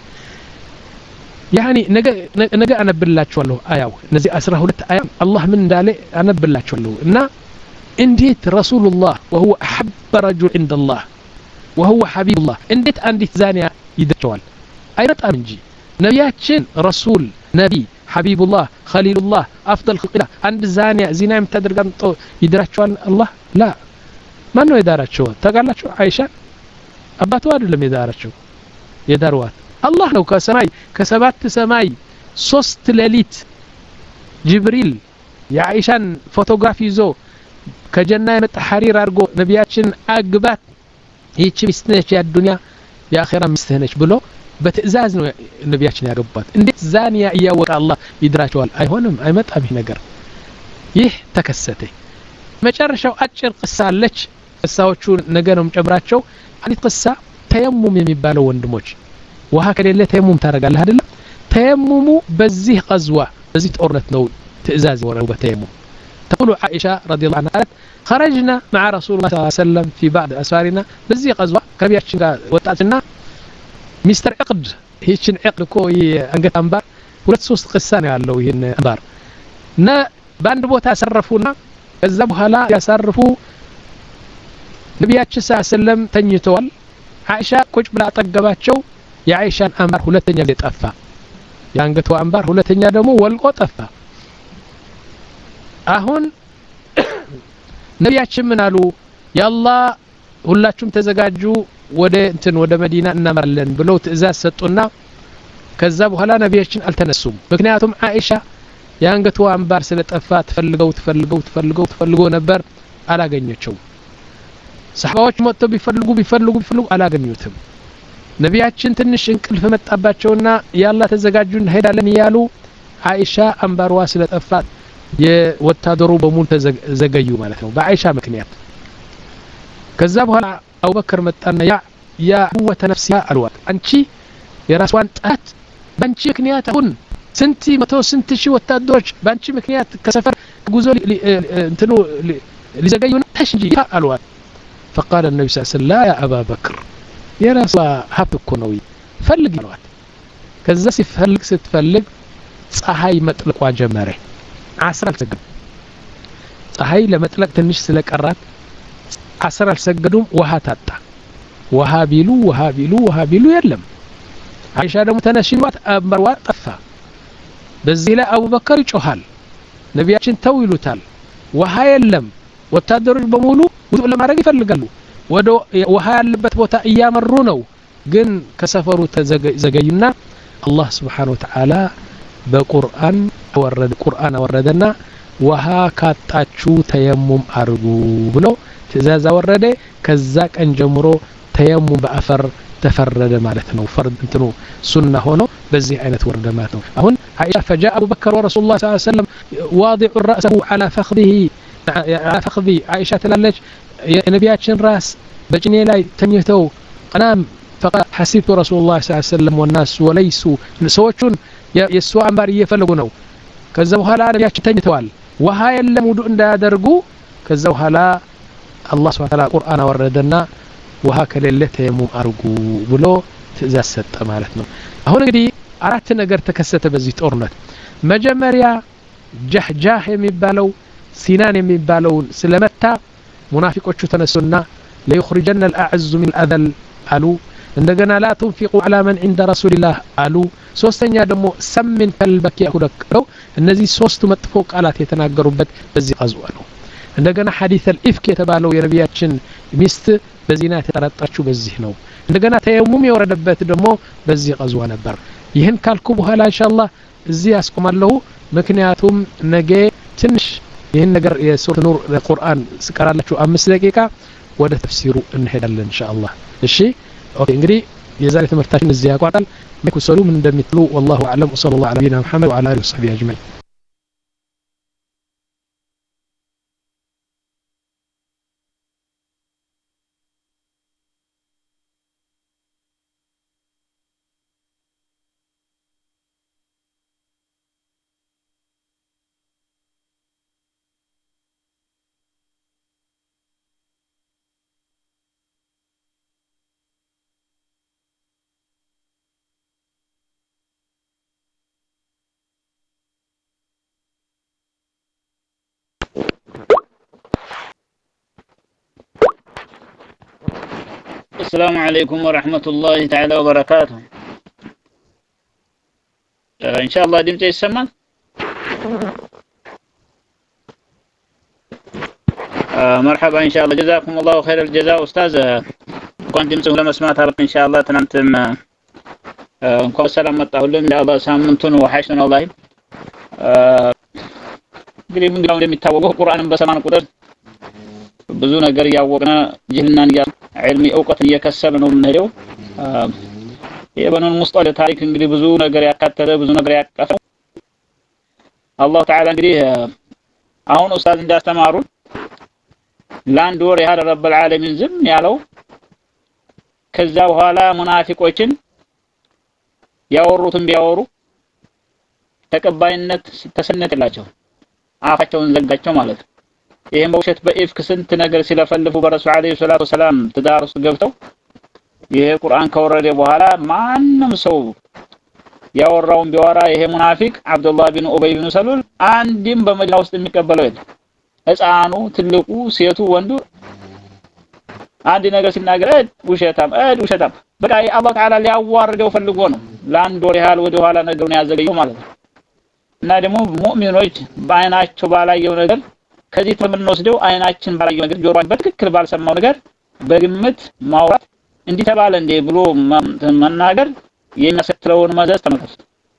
يعني نجا نجا أنا بالله آية نزي أسرة هلت آية الله من داله أنا بالله إن إنديت رسول الله وهو أحب رجل عند الله وهو حبيب الله إنديت أنديت زانية يدتوال أين تأمنجي نبياتشين رسول نبي حبيب الله خليل الله أفضل خلق الله عند زانية زنا يمتدرقان يدراتشوال الله لا ما إنه يداراتشو تقالاتشو عائشة أباتواد لم يداراتشو يداروات الله لو كسماي كسبات سماي صوست ليليت جبريل يا عائشان فوتوغرافي زو كجنة متحرير أرجو نبياتشن أقبات هيك مستنش يا الدنيا يا أخيرا مستنش بلو بتأزاز نبياتشن يا ربات إنديت زانية يا الله يدراج وال أي هونم أي مت أبي نجر يه تكسته ما جرشوا أشر قصة لش قصة وشو نجرهم جبراتشوا عن قصة تيمم يميبالو وندموج وهكذا اللي تيمم ترجع لها دلنا تيمموا بزيه غزوة بزيه أورنت نو تأزاز ورا تيمم تقول عائشة رضي الله عنها خرجنا مع رسول الله صلى الله عليه وسلم في بعض أسفارنا بزيه غزوة كبيرتشن وتأتنا مستر عقد هيشن عقد كوي أنقت أنبار ولا تسوس قصاني قال له هن أنبار نا باند بوتا صرفونا كذبوا لا يصرفوا نبياتش صلى الله عليه وسلم تنيتوال عائشة كوج بلا طقباتشو የአይሻን አንባር ሁለተኛ ላይ ጠፋ ያንገቷ አንባር ሁለተኛ ደግሞ ወልቆ ጠፋ አሁን ነቢያችን ምን አሉ ያአላህ ሁላችሁም ተዘጋጁ ወደ እንትን ወደ መዲና እናመራለን ብለው ትእዛዝ ሰጡና ከዛ በኋላ ነቢያችን አልተነሱም ምክንያቱም አይሻ ያንገቷ አንባር ስለጠፋ ተፈልገው ተፈልገው ተፈልገው ተፈልገው ነበር አላገኘችው ሰሃባዎች መጥተው ቢፈልጉ ቢፈልጉ ቢፈልጉ አላገኙትም ነቢያችን ትንሽ እንቅልፍ መጣባቸውና ያላ ተዘጋጁን ሄዳለን ይያሉ አይሻ አንባርዋ ስለጠፋ የወታደሩ በሙሉ ተዘገዩ ማለት ነው በአይሻ ምክንያት ከዛ በኋላ አቡበከር መጣና ያ ያ ሁወተ ነፍሲያ አልዋት አንቺ የራስዋን ጣት ባንቺ ምክንያት አሁን ስንት መቶ ስንት ሺህ ወታደሮች ባንቺ ምክንያት ከሰፈር ጉዞ እንትኑ ሊዘገዩ ነው እንጂ አልዋት فقال النبي صلى الله عليه وسلم لا يا ابا بكر የራሷ ሀብት እኮ ነው ፈልግ ይሏት ከዛ ሲፈልግ ስትፈልግ ፀሐይ መጥለቋ ጀመረ አስር አልሰገዱም ፀሐይ ለመጥለቅ ትንሽ ስለቀራት አስር አልሰገዱም ውሃ ታጣ ውሃ ቢሉ ውሃ ቢሉ ውሃ ቢሉ የለም አይሻ ደግሞ ተነሽሏት አመርዋ ጠፋ በዚህ ላይ አቡበከር ይጮሃል ነቢያችን ተው ይሉታል ውሃ የለም ወታደሮች በሙሉ ውጡ ለማድረግ ይፈልጋሉ ወደ ውሃ ያለበት ቦታ እያመሩ ነው ግን ከሰፈሩ ተዘገዩና አላህ Subhanahu Wa Ta'ala በቁርአን ወረደ ቁርአን ወረደና ውሃ ካጣችሁ ተየሙም አርጉ ብሎ ትእዛዝ ወረደ ከዛ ቀን ጀምሮ ተየሙም በአፈር ተፈረደ ማለት ነው ፈርድ እንትኑ ሱና ሆኖ በዚህ አይነት ወረደ ማለት ነው አሁን አይሻ فجاء ابو بكر ورسول الله صلى الله عليه وسلم واضع راسه على فخذه على فخذي عائشه تلالج نبياتشن راس بجني لاي تنيتو قنام فقال حسبت رسول الله صلى الله عليه وسلم والناس وليسوا سوچون يسوا አንባር እየፈለጉ ነው ከዛ በኋላ ነቢያችን ተኝተዋል ውሃ የለም ውዱ እንዳያደርጉ ከዛ በኋላ አላህ Subhanahu Wa Ta'ala ቁርአን አወረደና ውሃ ከሌለ ተየሙም አርጉ ብሎ ትእዛዝ ሰጠ ማለት ነው አሁን እንግዲህ አራት ነገር ተከሰተ በዚህ ጦርነት መጀመሪያ ጀህጃህ የሚባለው ሲናን የሚባለው ስለመታ ሙናፊቆቹ ተነሱና ለይخرجن الاعز من الاذل አሉ እንደገና ላ تنفقوا على من عند رسول الله አሉ ሶስተኛ ደግሞ ሰምን ከልበክ ያኩረከው እነዚህ ሶስቱ መጥፎ ቃላት የተናገሩበት በዚህ غزوة ነው እንደገና ሐዲስ الافك የተባለው የነቢያችን ሚስት በዚና ተጠረጣችሁ በዚህ ነው እንደገና ተየሙም የወረደበት ደግሞ በዚህ غزوة ነበር ይህን ካልኩ በኋላ ኢንሻአላህ እዚህ ያስቆማለሁ ምክንያቱም ነገ ትንሽ ይህን ነገር የሱር ኑር ቁርአን ስቀራላችሁ አምስት ደቂቃ ወደ ተፍሲሩ እንሄዳለን ኢንሻአላህ እሺ ኦኬ እንግዲህ የዛሬ ትምህርታችን እዚህ ያቋጣል ምክሰሉ ምን እንደሚጥሉ والله اعلم وصلى الله على نبينا محمد وعلى اله وصحبه اجمعين السلام عليكم ورحمة الله تعالى وبركاته. إن شاء الله دمت يسمى مرحبا إن شاء الله جزاكم الله خير الجزاء أستاذ كنت دمتم لما سمعت إن شاء الله تنمتم እንኳን ሰላም መጣሁልን ለአላህ ሳምንቱን ወሐሽን الله እንግዲህ ምን ግላው እንደሚታወቀው ቁርአንን በሰማን ቁጥር ብዙ ነገር ያወቅና ጅህልናን ያ علمي እውቀትን እየከሰበ ነው የምንሄደው የበኑን ሙስጠል ታሪክ እንግዲህ ብዙ ነገር ያካተተ ብዙ ነገር ያቀፈ አላህ ተዓላ እንግዲህ አሁን ኡስታዝ እንዳስተማሩ ላንድ ወር ያለ ረብ العالمين ዝም ያለው ከዛ በኋላ ሙናፊቆችን ያወሩትን ቢያወሩ ተቀባይነት ተሰነተላቸው አፋቸውን ዘጋቸው ማለት ነው ይሄን በውሸት በኢፍክ ስንት ነገር ሲለፈልፉ በረሱል አለይሂ ሰላቱ ሰላም ተዳርሱ ገብተው ይሄ ቁርአን ከወረደ በኋላ ማንንም ሰው ያወራውን ቢወራ ይሄ ሙናፊቅ አብዱላህ ቢን ኡበይ ቢን ሰሉል አንድም በመዲና ውስጥ የሚቀበለው የለም ህፃኑ ትልቁ ሴቱ ወንዱ አንድ ነገር ሲናገር ውሸታም እድ ውሸታም በቃ አላህ ተዓላ ሊያዋርደው ፈልጎ ነው ለአንድ ወር ያህል ወደ ኋላ ነገሩን ያዘገየው ማለት ነው እና ደግሞ ሙእሚኖች በአይናቸው ባላየው ነገር ከዚህ ተምንወስደው አይናችን ባላየው ነገር ጆሮአችን በትክክል ባልሰማው ነገር በግምት ማውራት እንዲህ ተባለ እንደ ብሎ መናገር የሚያስከትለውን መዘዝ ተመልከቱ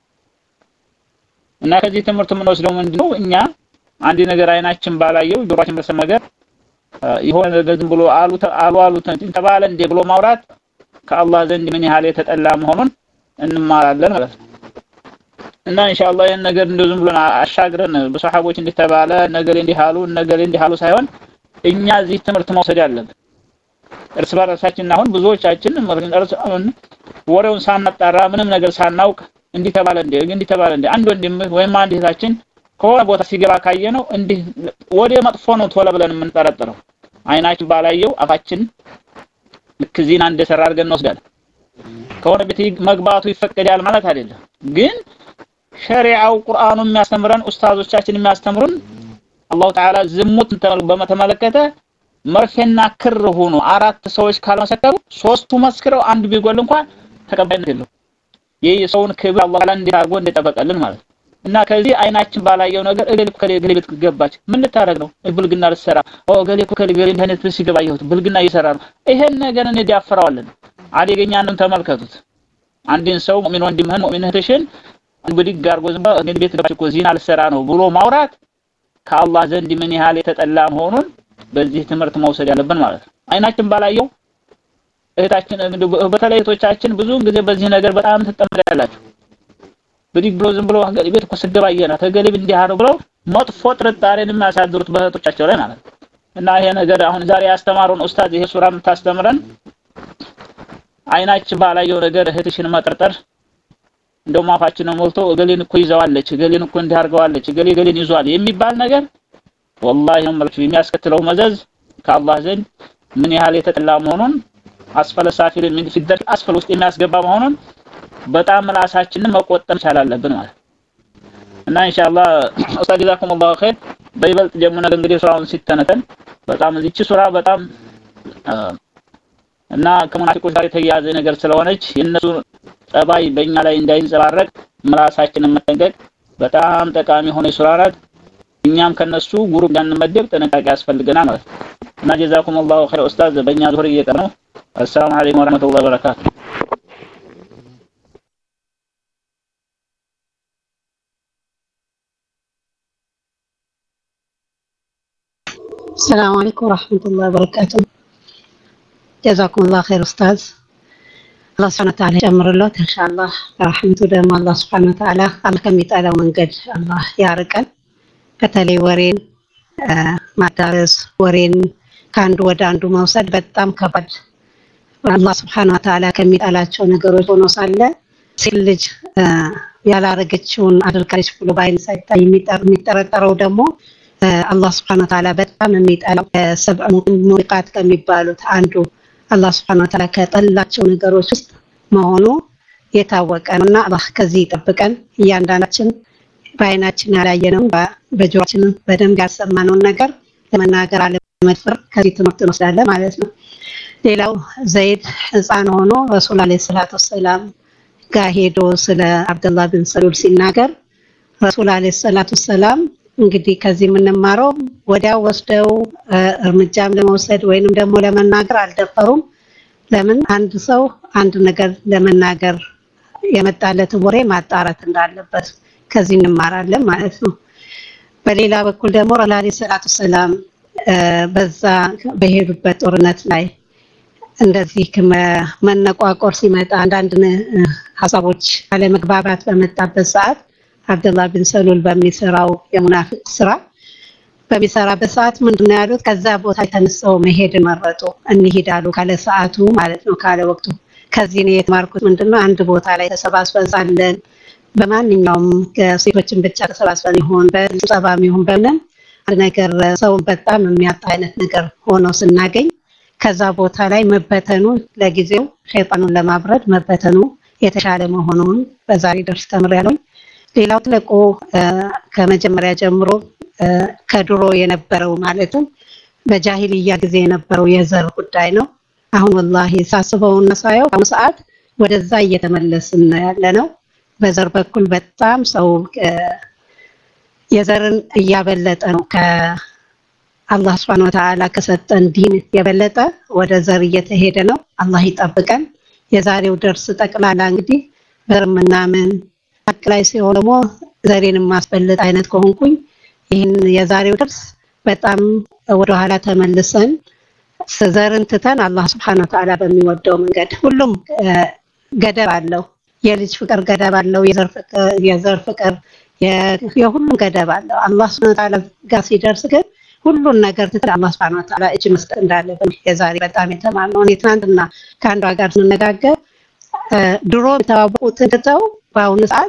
እና ከዚህ ትምህርት የምንወስደው ምንድነው እኛ አንድ ነገር አይናችን ባላየው ጆሮአችን በሰማ ነገር ይሆነ ነገር ዝም ብሎ አሉ አሉ አሉ ተባለ እንደ ብሎ ማውራት ከአላህ ዘንድ ምን ያህል የተጠላ መሆኑን እንማራለን ማለት ነው እና ኢንሻአላህ ይሄን ነገር እንደው ዝም ብለን አሻግረን በሰሃቦች እንዲተባለ ነገር እንዲሃሉ ነገር እንዲሃሉ ሳይሆን እኛ እዚህ ትምህርት መውሰድ ያለብን እርስ በርሳችን አሁን ብዙዎቻችን ወሬውን ሳናጣራ ምንም ነገር ሳናውቅ እንዲተባለ እንደ እንዲተባለ እንደ አንድ ወንድም ወይም አንድ እህታችን ከሆነ ቦታ ሲገባ ካየነው እንዲህ ወደ መጥፎ ነው ቶሎ ብለን የምንጠረጥረው አይናችን ባላየው አፋችን ልክ ዚና እንደሰራ አድርገን እንወስዳለን ከሆነ ቤት መግባቱ ይፈቀዳል ማለት አይደለም ግን ሸሪዓው ቁርአኑ የሚያስተምረን ኡስታዞቻችን የሚያስተምሩን አላህ ተዓላ ዝሙት በመተመለከተ መርፌና ክር ሆኖ አራት ሰዎች ካልመሰከሩ ሶስቱ መስክረው አንድ ቢጎል እንኳን ተቀባይነት የለውም ይሄ የሰውን ክብር አላህ ተዓላ እንዴት አድርጎ እንደጠበቀልን ማለት እና ከዚህ አይናችን ባላየው ነገር እገሌ እገሌ ቤት ገባች ምን ልታረግ ነው ብልግና ልትሰራ ኦ እገሌ እገሌ ኢንተርኔት ሲገባ ይሁት ብልግና እየሰራ ነው ይሄን ነገር እንዲያፈራዋለን አደገኛንም ተመልከቱት አንድን ሰው ሙእሚን ወንድምህን ሙእሚን እህትሽን እንግዲህ ጋርጎ ዝም ብሎ እንግዲህ ቤት ገባች እኮ ዚና ልትሰራ ነው ብሎ ማውራት ከአላህ ዘንድ ምን ያህል የተጠላ መሆኑን በዚህ ትምህርት መውሰድ ያለብን ማለት ነው አይናችን ባላየው እህታችን በተለይ እህቶቻችን ብዙ ጊዜ በዚህ ነገር በጣም ተጠምደላችሁ በዲግ ብሎ ዝም ብሎ ቤት እኮ ስገባ አየና ተገለብ እንዲያረው ብለው መጥፎ ጥርጣሬን የሚያሳድሩት በእህቶቻቸው ላይ ማለት እና ይሄ ነገር አሁን ዛሬ ያስተማሩን ኡስታዝ ይሄ ሱራ የምታስተምረን አይናችን ባላየው ነገር እህትሽን መጠርጠር እንደው ማፋችን ሞልቶ እገሌን እኮ ይዘዋለች እገሌን እኮ እንዲያርገዋለች እገሌ እገሌን ይዟል የሚባል ነገር والله መልኩ የሚያስከትለው መዘዝ ከአላህ ዘንድ ምን ያህል የተጠላ መሆኑን አስፈለ ሳፊል ምን ፍደር አስፈል ውስጥ የሚያስገባ መሆኑን በጣም ራሳችንን መቆጠብ ይቻላልብን ማለት እና ኢንሻአላህ ኡስታዝ ጀዛኩም الله خير በይበልጥ ደግሞ ነገር እንግዲህ ሱራውን ሲተነተን በጣም እዚች ሱራ በጣም እና ከሙናፊቆች ጋር የተያያዘ ነገር ስለሆነች የነሱ ጸባይ በእኛ ላይ እንዳይንጸባረቅ ራሳችንን መጠንቀቅ በጣም ጠቃሚ ሆነ ይስራራት እኛም ከነሱ ጉሩብ እንዳንመደብ ጥንቃቄ ያስፈልገናል ማለት ነው። እና ጀዛኩም አላሁ ኸይር ኡስታዝ በእኛ ዙር እየቀረ ነው። አሰላሙ አለይኩም ወራህመቱላሂ ወበረካቱ። السلام عليكم ورحمة الله وبركاته. جزاكم الله خير أستاذ. الله سبحانه وتعالى يجمر الله إن شاء الله رحمته دم الله سبحانه وتعالى الله كم يتعالى من قد الله ياركن كتالي ورين آه ما دارس ورين كان دو داندو موسد بتام كبد الله سبحانه وتعالى كم يتعالى شو نقرأ ونصلى سلج آه يلا رجت شون على الكريش كله باين سايتا يميتر ميتر ترى دمو الله سبحانه وتعالى በጣም የሚጣለው ሰብዕ ሙኒቃት ከሚባሉት አንዱ አላህ Subhanahu Wa Ta'ala ከጠላቸው ነገሮች ውስጥ መሆኑ የታወቀ ነውና አላህ ከዚህ ይጠብቀን። እያንዳንዳችን በአይናችን ያላየነው በጆሮአችን በደንብ ያልሰማነውን ነገር ለመናገር አለመድፈር ከዚህ ትምህርት እንወስዳለን ማለት ነው። ሌላው ዘይድ ህፃን ሆኖ ረሱል አለይሂ ሰላቱ ወሰላም ጋር ሄዶ ስለ አብደላህ ብን ሰሉል ሲናገር ረሱል አለይሂ ሰላቱ ወሰላም እንግዲህ ከዚህ የምንማረው ወዲያው ወስደው እርምጃም ለመውሰድ ወይንም ደግሞ ለመናገር አልደፈሩም። ለምን አንድ ሰው አንድ ነገር ለመናገር የመጣለት ወሬ ማጣራት እንዳለበት ከዚህ እንማራለን ማለት ነው። በሌላ በኩል ደግሞ ረሱል አለይሂ ሰላቱ ሰላም በዛ በሄዱበት ጦርነት ላይ እንደዚህ ከመነቋቆር ሲመጣ አንዳንድ ሐሳቦች አለመግባባት በመጣበት ሰዓት አብደላህ ብን ሰሉል በሚሰራው የሙናፊቅ ስራ በሚሰራበት ሰዓት ምንድነው ያሉት? ከዛ ቦታ ተነስተው መሄድ መረጡ። እንሂዳሉ ካለ ሰዓቱ ማለት ነው ካለ ወቅቱ። ከዚህ ነው የተማርኩት ምንድነው አንድ ቦታ ላይ ተሰባስበን ሳለን በማንኛውም ሴቶችን ብቻ ተሰባስበን ይሆን በጸባም ይሆን በምን አንድ ነገር ሰው በጣም የሚያጣ አይነት ነገር ሆኖ ስናገኝ ከዛ ቦታ ላይ መበተኑ ለጊዜው ሸይጣኑን ለማብረድ መበተኑ የተሻለ መሆኑን በዛሬ ደርስ ተምሬያለሁ። ሌላው ትልቁ ከመጀመሪያ ጀምሮ ከድሮ የነበረው ማለትም በጃሂልያ ጊዜ የነበረው የዘር ጉዳይ ነው። አሁን ወላሂ ሳስበውና ሳየው አሁን ሰዓት ወደዛ እየተመለስን ያለነው በዘር በኩል በጣም ሰው የዘርን እያበለጠ ነው ከአላህ Subhanahu Wa Ta'ala ከሰጠን ዲን የበለጠ ወደ ዘር እየተሄደ ነው። አላህ ይጠብቀን። የዛሬው ደርስ ጠቅላላ እንግዲህ በርምናምን አቅላይ ሲሆን ደግሞ ዘሬን ማስበለጥ አይነት ከሆንኩኝ ይሄን የዛሬው ደርስ በጣም ወደ ኋላ ተመልሰን ዘርን ትተን አላህ Subhanahu Wa Ta'ala በሚወደው መንገድ ሁሉም ገደብ አለው። የልጅ ፍቅር ገደብ አለው። የዘር ፍቅር የዘር ፍቅር የሁሉም ገደብ አለው። አላህ Subhanahu Wa Ta'ala ጋር ሲደርስ ግን ሁሉን ነገር ትተን አላህ Subhanahu Wa Ta'ala እጅ መስጠት እንዳለብን የዛሬ በጣም የተማርነው። እኔ ትናንትና ከአንዷ ጋር ስንነጋገር ድሮ ተዋወቁትን ትተው በአሁኑ ሰዓት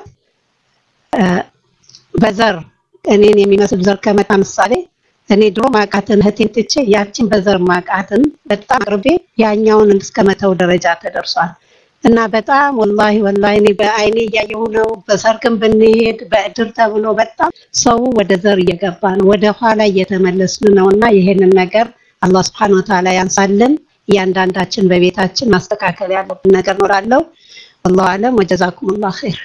በዘር እኔን የሚመስል ዘር ከመጣ ምሳሌ እኔ ድሮ ማቃተን እህቴን ትቼ ያችን በዘር ማቃተን በጣም ቅርቤ ያኛውን እስከመተው ደረጃ ተደርሷል። እና በጣም ወላሂ ወላሂ እኔ በአይኔ ያየው ነው። በሰርክም ብንሄድ በእድር ተብሎ በጣም ሰው ወደ ዘር እየገባ ነው፣ ወደ ኋላ እየተመለስን ነውና ይሄንን ነገር አላህ Subhanahu Wa Ta'ala ያንሳልን። እያንዳንዳችን በቤታችን ማስተካከል ያለብን ነገር ኖራለው። والله اعلم وجزاكم الله خير.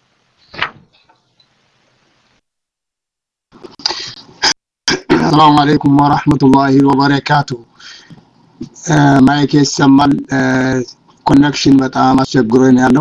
السلام عليكم ورحمة الله وبركاته. ማይክ ይሰማል? ኮኔክሽን በጣም አስቸግሮኝ ያለው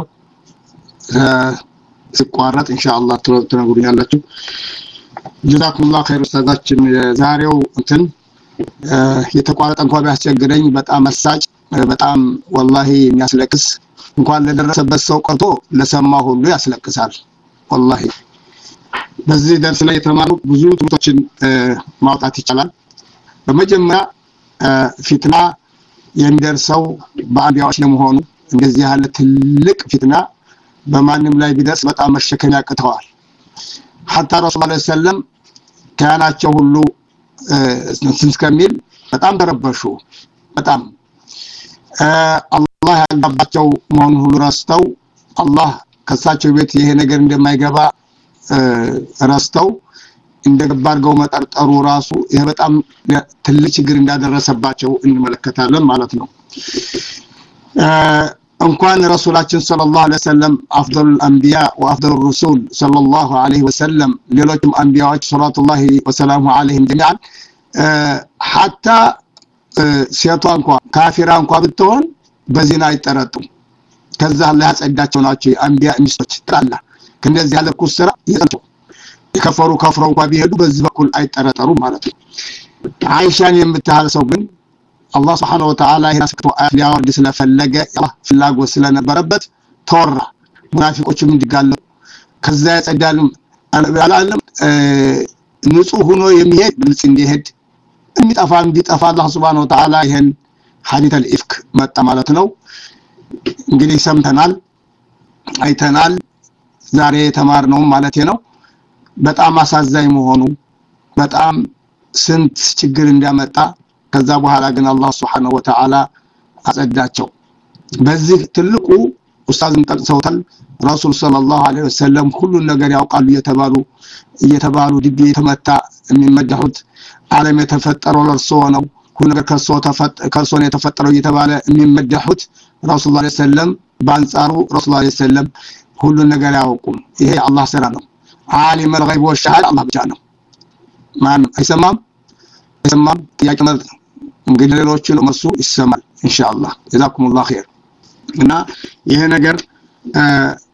ሲቋረጥ ኢንሻአላህ ትነግሩኛላችሁ። ጀዛኩሙላህ ኸይር ኡስታዛችን። ዛሬው እንትን የተቋረጠ እንኳን ቢያስቸግረኝ በጣም መሳጭ በጣም ወላሂ የሚያስለቅስ እንኳን ለደረሰበት ሰው ቀርቶ ለሰማ ሁሉ ያስለቅሳል ወላሂ። በዚህ ደርስ ላይ የተማሩ ብዙ ትምህርቶችን ማውጣት ይቻላል። በመጀመሪያ ፊትና የሚደርሰው በአንቢያዎች ለመሆኑ እንደዚህ ያለ ትልቅ ፊትና በማንም ላይ ቢደርስ በጣም መሸከም ያቅተዋል። ሐታ ረሱል ሰለላሁ ዐለይሂ ወሰለም ካናቸው ሁሉ እስከሚል በጣም ተረበሹ። በጣም አላህ ያልገባቸው መሆኑን ሁሉ ረስተው አላህ ከሳቸው ቤት ይሄ ነገር እንደማይገባ ረስተው እንደገባ አድርገው መጠርጠሩ ራሱ ይሄ በጣም ትልቅ ችግር እንዳደረሰባቸው እንመለከታለን ማለት ነው። እንኳን ረሱላችን ሰለላሁ ዐለይሂ ወሰለም አፍደሉል አንቢያ ወአፍደሉር ሩሱል ሰለላሁ ዐለይሂ ወሰለም ሌሎችም አንቢያዎች ሰለላሁ ወሰላሙ ዐለይሂም ጀሚዓን ሐታ ሴቷ እንኳን ካፊራ እንኳን ብትሆን በዚና አይጠረጡም ከዛ አላህ ያጸዳቸው ናቸው አንቢያ ሚስቶች ታላ ከነዚህ ያለ ኩስራ ይጠጡ ከፈሩ ከፍረው እንኳን ቢሄዱ በዚህ በኩል አይጠረጠሩ ማለት ነው አይሻን የምታህል ሰው ግን አላህ Subhanahu Wa Ta'ala ይራስከው ያወርድ ስለፈለገ አላህ ፍላጎት ስለነበረበት ተወራ ሙናፊቆችም እንዲጋሉ ከዛ ያጸዳሉ አላለም ንጹህ ሆኖ የሚሄድ ግልጽ እንዲሄድ እንዲጠፋ እንዲጠፋ አላህ Subhanahu Wa Ta'ala ይሄን ሐዲት አልኢፍክ መጣ ማለት ነው እንግዲህ ሰምተናል አይተናል ዛሬ ተማርነው ማለት ነው በጣም አሳዛኝ መሆኑ በጣም ስንት ችግር እንዲያመጣ ከዛ በኋላ ግን አላህ Subhanahu Wa Ta'ala አጸዳቸው በዚህ ትልቁ ኡስታዝም ጠቅሰውታል ረሱል ሰለላሁ ዐለይሂ ወሰለም ሁሉ ነገር ያውቃሉ የተባሉ እየተባሉ ድብ የተመታ የሚመደሁት ዓለም የተፈጠረው ለርሶ ነው ሁሉ ነገር ከርሶ ተፈጠረ ከርሶ ነው የተፈጠረው እየተባለ የሚመደሁት ረሱል ዐለይሂ ወሰለም በአንጻሩ ረሱል ዐለይሂ ወሰለም ሁሉ ነገር ያውቁም ይሄ አላህ ስራ ነው ዓሊም الغيب والشهاده አላህ ብቻ ነው ማን አይሰማም አይሰማም ጥያቄ ማለት ነው እንግዲህ ሌሎችን መርሱ ይሰማል ኢንሻአላህ ጀዛኩሙላህ ኸይር እና ይሄ ነገር